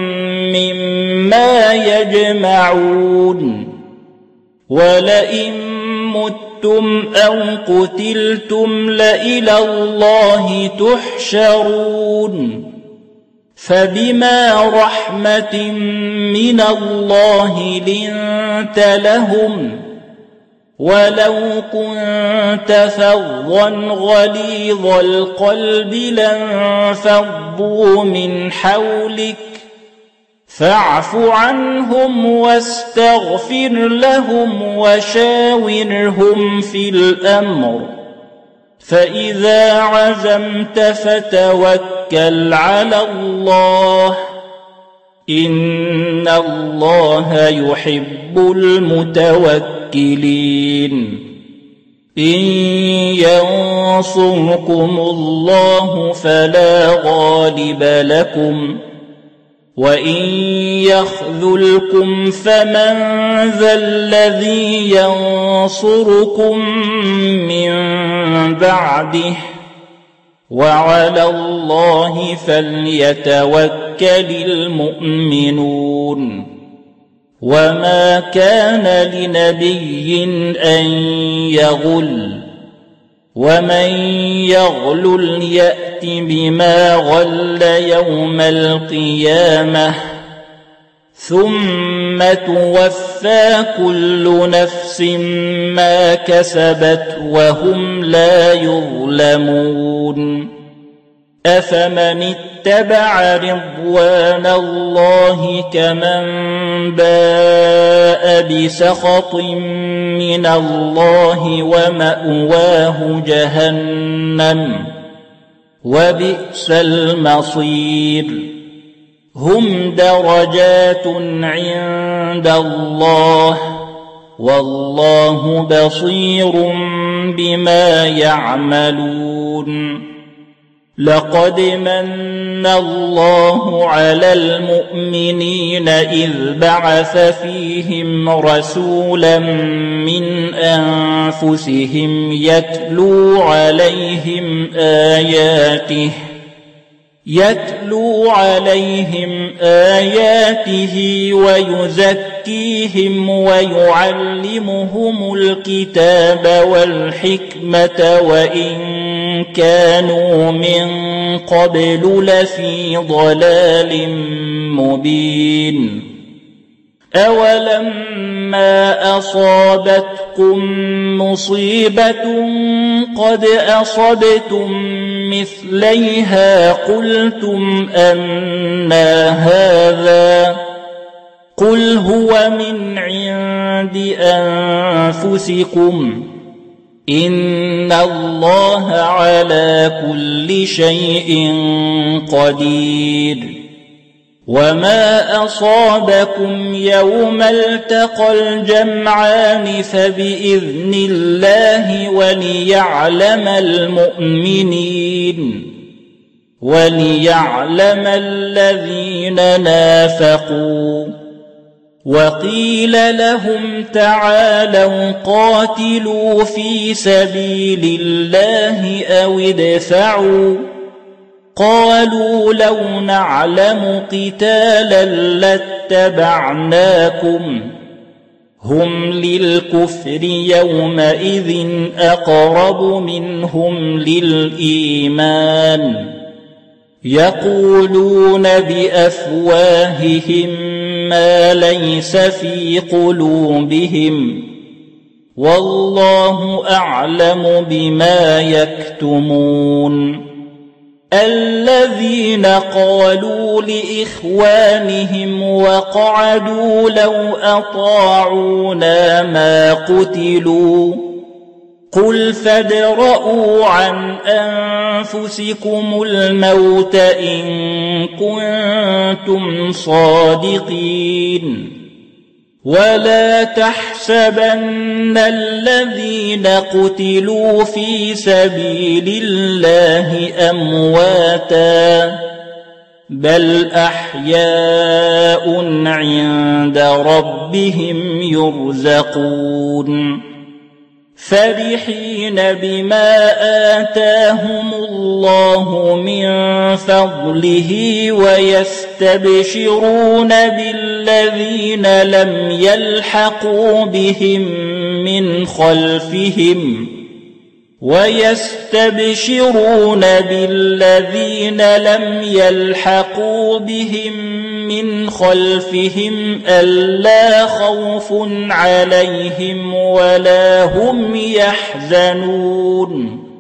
[SPEAKER 1] مما يجمعون. ولئن متم أو قتلتم لإلى الله تحشرون. فبما رحمة من الله لنت لهم ولو كنت فظا غليظ القلب لانفضوا من حولك فاعف عنهم واستغفر لهم وشاورهم في الأمر فإذا عزمت فتوكل على الله إن الله يحب المتوكلين. إن ينصركم الله فلا غالب لكم وإن يخذلكم فمن ذا الذي ينصركم من بعده وعلى الله فليتوكل المؤمنون. وما كان لنبي أن يغل ومن يغلل يأت بما غل يوم القيامة ثم توفى كل نفس ما كسبت وهم لا يظلمون. أفمن اتبع رضوان الله كمن باء بسخط من الله ومأواه جهنم وبئس المصير. هم درجات عند الله والله بصير بما يعملون. لقد من الله على المؤمنين إذ بعث فيهم رسولا من أنفسهم يتلو عليهم آياته ويزكيهم ويعلمهم الكتاب والحكمة وإن كانوا من قبل لفي ضلال مبين أولما أصابتكم مصيبة قد أصبتم مثليها قلتم أنى هذا قل هو من عند أنفسكم إن الله على كل شيء قدير وما أصابكم يوم التقى الجمعان فبإذن الله وليعلم المؤمنين وليعلم الذين نافقوا وقيل لهم تعالوا قاتلوا في سبيل الله أو ادفعوا قالوا لو نعلم قتالا لاتبعناكم هم للكفر يومئذ أقرب منهم للإيمان يقولون بأفواههم ما ليس في قلوبهم والله أعلم بما يكتمون الذين قالوا لإخوانهم وقعدوا لو أطاعونا ما قتلوا قل فادرءوا عن أنفسكم الموت إن كنتم صادقين ولا تحسبن الذين قتلوا في سبيل الله أمواتا بل أحياء عند ربهم يرزقون فرحين بما آتاهم الله من فضله ويستبشرون بالذين لم يلحقوا بهم من خلفهم ألا خوف عليهم ولا هم يحزنون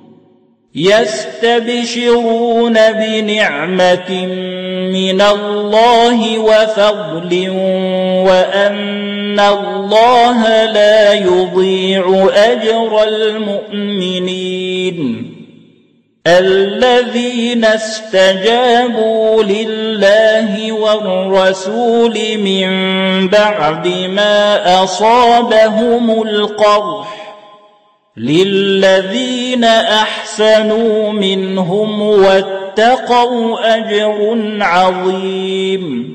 [SPEAKER 1] يستبشرون بنعمة من الله وفضل وأن الله لا يضيع أجر المؤمنين الذين استجابوا لله والرسول من بعد ما أصابهم القرح للذين أحسنوا منهم واتقوا أجر عظيم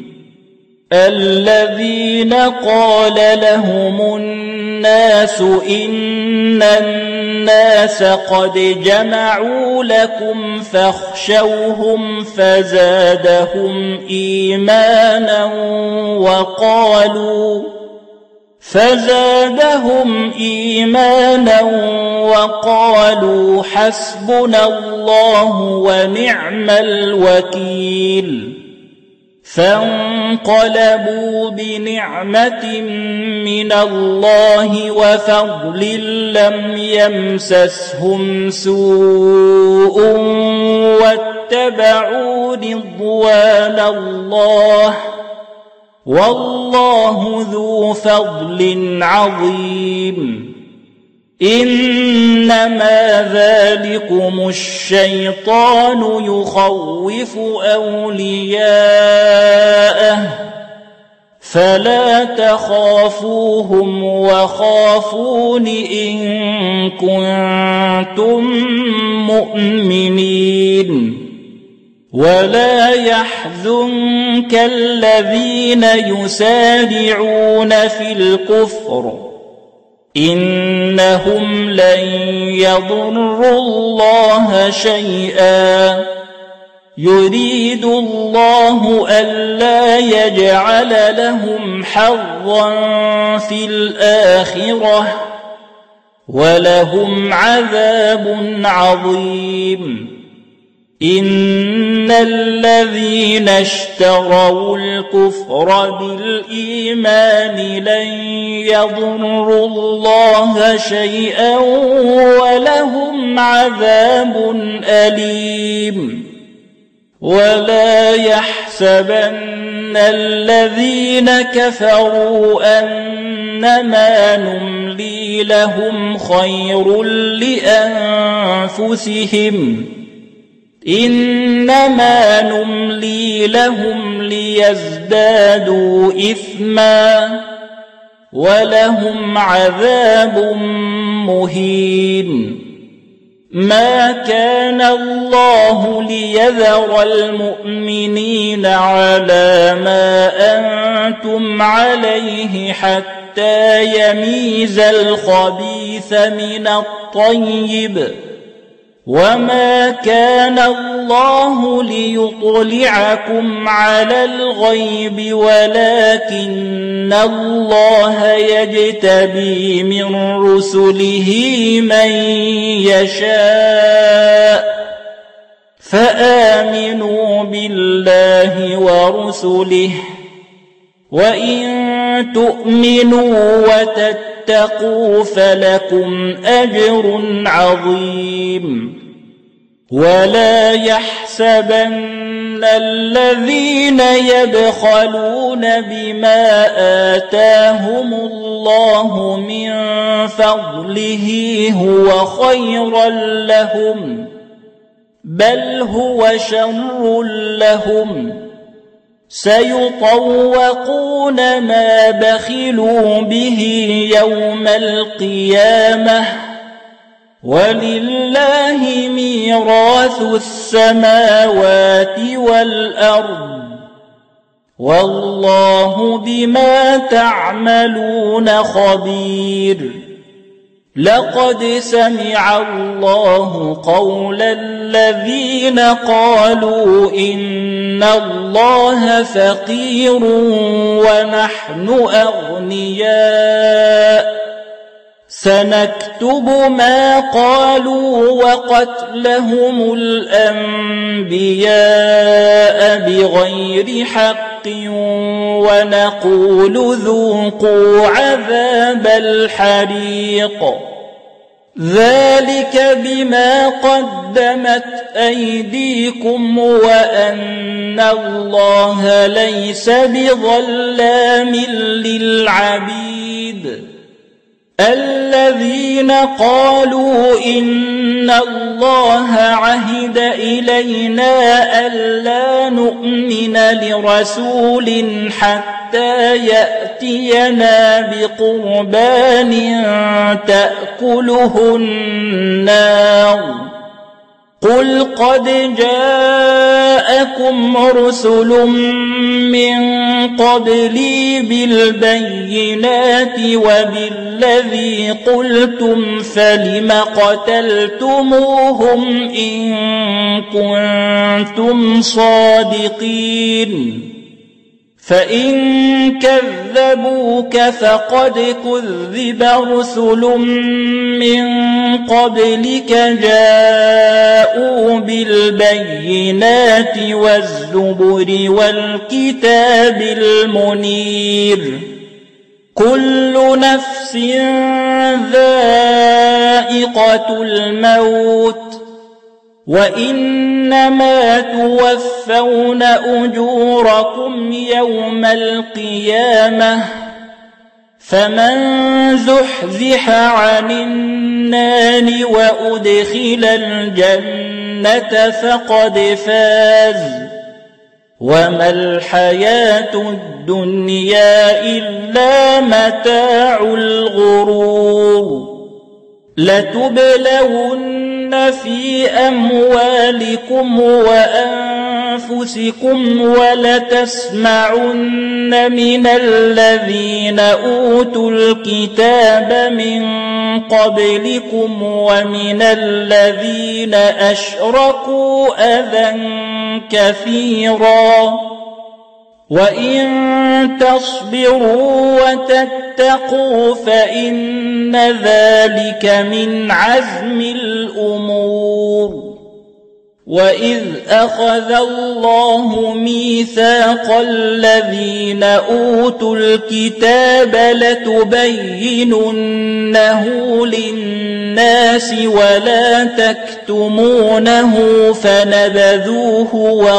[SPEAKER 1] الذين قال لهم الناس إن الناس قد جمعوا لكم فاخشوهم فزادهم إيمانا وقالوا حسبنا الله ونعم الوكيل فانقلبوا بنعمة من الله وفضل لم يمسسهم سوء واتبعوا رضوان الله والله ذو فضل عظيم إنما ذلكم الشيطان يخوف أولياءه فلا تخافوهم وخافون إن كنتم مؤمنين ولا يحزنك الذين يسارعون في الكفر إنهم لن يضروا الله شيئا يريد الله ألا يجعل لهم حظا في الآخرة ولهم عذاب عظيم. إن الذين اشتروا الكفر بالإيمان لن يضروا الله شيئا ولهم عذاب أليم. ولا يحسبن الذين كفروا أنما نملي لهم خير لأنفسهم، إنما نملي لهم ليزدادوا إثما ولهم عذاب مهين. ما كان الله ليذر المؤمنين على ما أنتم عليه حتى يميز الخبيث من الطيب، وما كان الله ليطلعكم على الغيب ولكن الله يجتبي من رسله من يشاء، فآمنوا بالله ورسله، وإن تؤمنوا وتتقوا فلكم أجر عظيم. ولا يحسبن الذين يبخلون بما آتاهم الله من فضله هو خيرا لهم، بل هو شر لهم، سيطوقون ما بخلوا به يوم القيامة، ولله ميراث السماوات والأرض، والله بما تعملون خبير. لقد سمع الله قول الذين قالوا إن الله فقير ونحن أغنياء، سنكتب ما قالوا وقتلهم الأنبياء بغير حق، ونقول ذوقوا عذاب الحريق، ذلك بما قدمت أيديكم وأن الله ليس بظلام للعبيد. الذين قالوا إن الله عهد إلينا ألا نؤمن لرسول حتى يأتينا بقربان تأكله النار، قل قد جاءكم رسل من قبلي بالبينات وبالذي قلتم، فلم قتلتموهم إن كنتم صادقين؟ فإن كذبوك فقد كذب رسل من قبلك جاءوا بالبينات والزبر والكتاب المنير. كل نفس ذائقة الموت، وإنما توفون أجوركم يوم القيامة، فمن زحزح عن النار وأدخل الجنة فقد فاز، وما الحياة الدنيا إلا متاع الغرور. لتبلون في أموالكم وأنفسكم ولتسمعن من الذين أوتوا الكتاب من قبلكم ومن الذين أشركوا أذى كثيرا، وإن تصبروا وتتقوا فإن ذلك من عزم الأمور. وإذ أخذ الله ميثاق الذين أوتوا الكتاب لتبيننه للناس ولا تكتمونه فنبذوه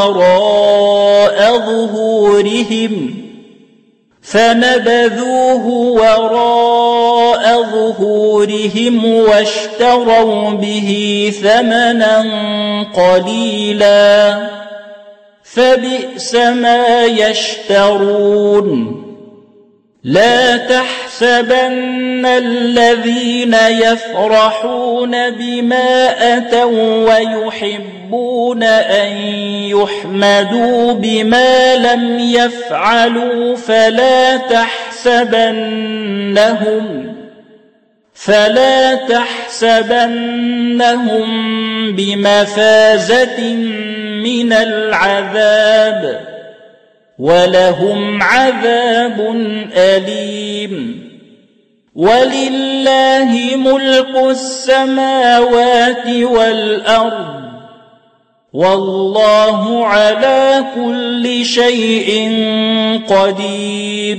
[SPEAKER 1] وراء ظهورهم واشتروا به ثمنا قليلا فبئس ما يشترون. لا تحسبن الذين يفرحون بما أتوا ويحبون أن يحمدوا بما لم يفعلوا فلا تحسبنهم بمفازة من العذاب ولهم عذاب أليم. ولله ملك السماوات والأرض والله على كل شيء قدير.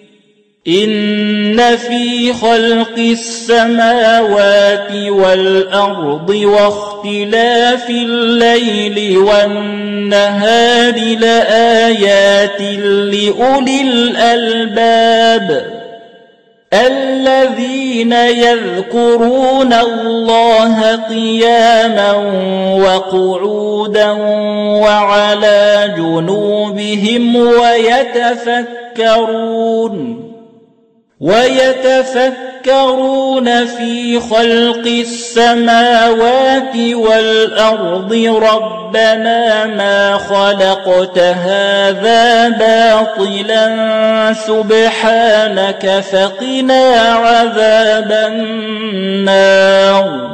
[SPEAKER 1] إن في خلق السماوات والأرض واختلاف الليل والنهار لآيات لأولي الألباب الذين يذكرون الله قياما وقعودا وعلى جنوبهم ويتفكرون في خلق السماوات والأرض ربنا ما خلقت هذا باطلا سبحانك فقنا عذاب النار.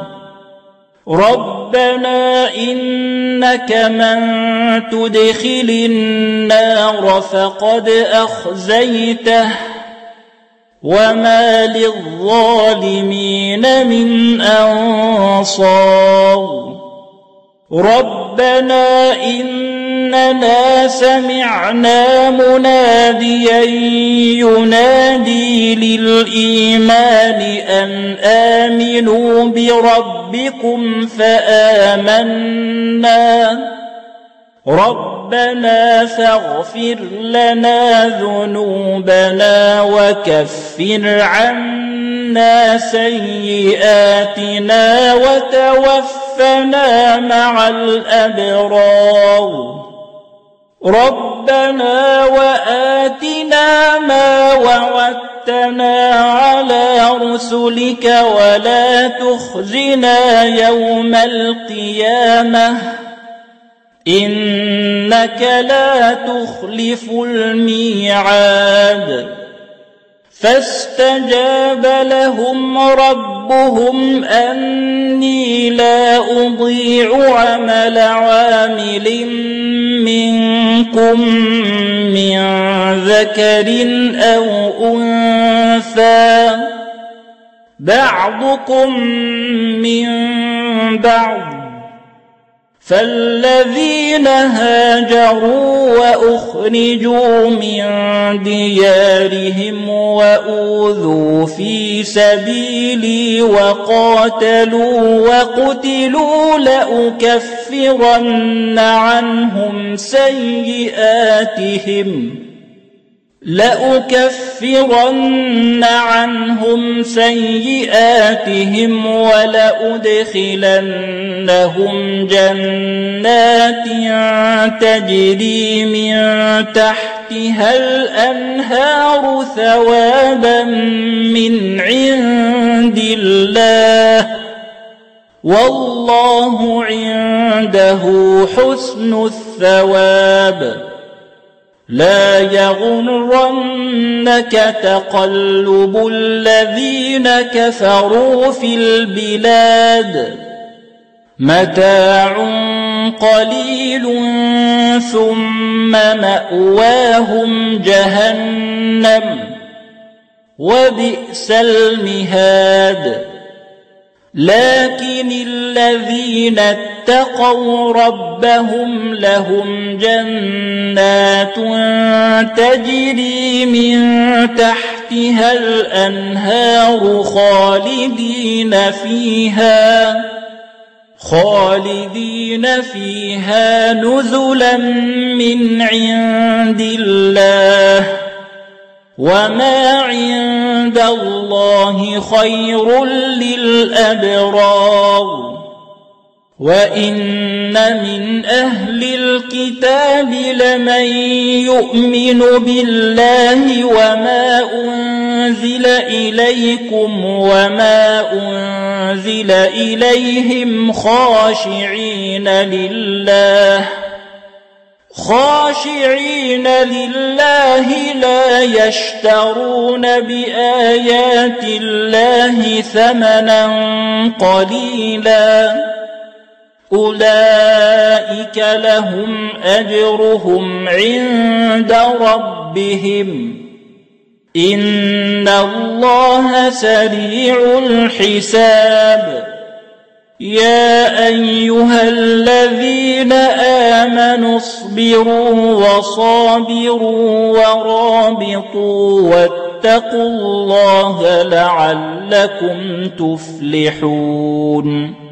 [SPEAKER 1] ربنا إنك من تدخل النار فقد أخزيته وما للظالمين من أنصار. ربنا إننا سمعنا مناديا ينادي للإيمان أن آمنوا بربكم فآمنا. ربنا فاغفر لنا ذنوبنا وكفر عنا سيئاتنا وتوفنا مع الأبرار. ربنا وآتنا ما وعدتنا على رسلك ولا تخزنا يوم القيامة إنك لا تخلف الميعاد. فاستجاب لهم ربهم أني لا أضيع عمل عامل منكم من ذكر أو أنثى بعضكم من بعض. فالذين هاجروا وأخرجوا من ديارهم وأوذوا في سبيلي وقاتلوا وقتلوا لأكفرن عنهم سيئاتهم ولأدخلنهم جنات تجري من تحتها الأنهار ثوابا من عند الله والله عنده حسن الثواب. لا يغرنك تقلب الذين كفروا في البلاد متاع قليل ثم مأواهم جهنم وبئس المهاد لكن الذين اتقوا ربهم لهم جنات تجري من تحتها الأنهار خالدين فيها نزلا من عند الله وما عند الله خير للأبرار وإن من أهل الكتاب لمن يؤمن بالله وما أنزل إليكم وما أنزل إليهم خاشعين لله لا يشترون بآيات الله ثمنا قليلا أولئك لهم أجرهم عند ربهم إن الله سريع الحساب يا أيها الذين آمنوا اصبروا وصابروا ورابطوا واتقوا الله لعلكم تفلحون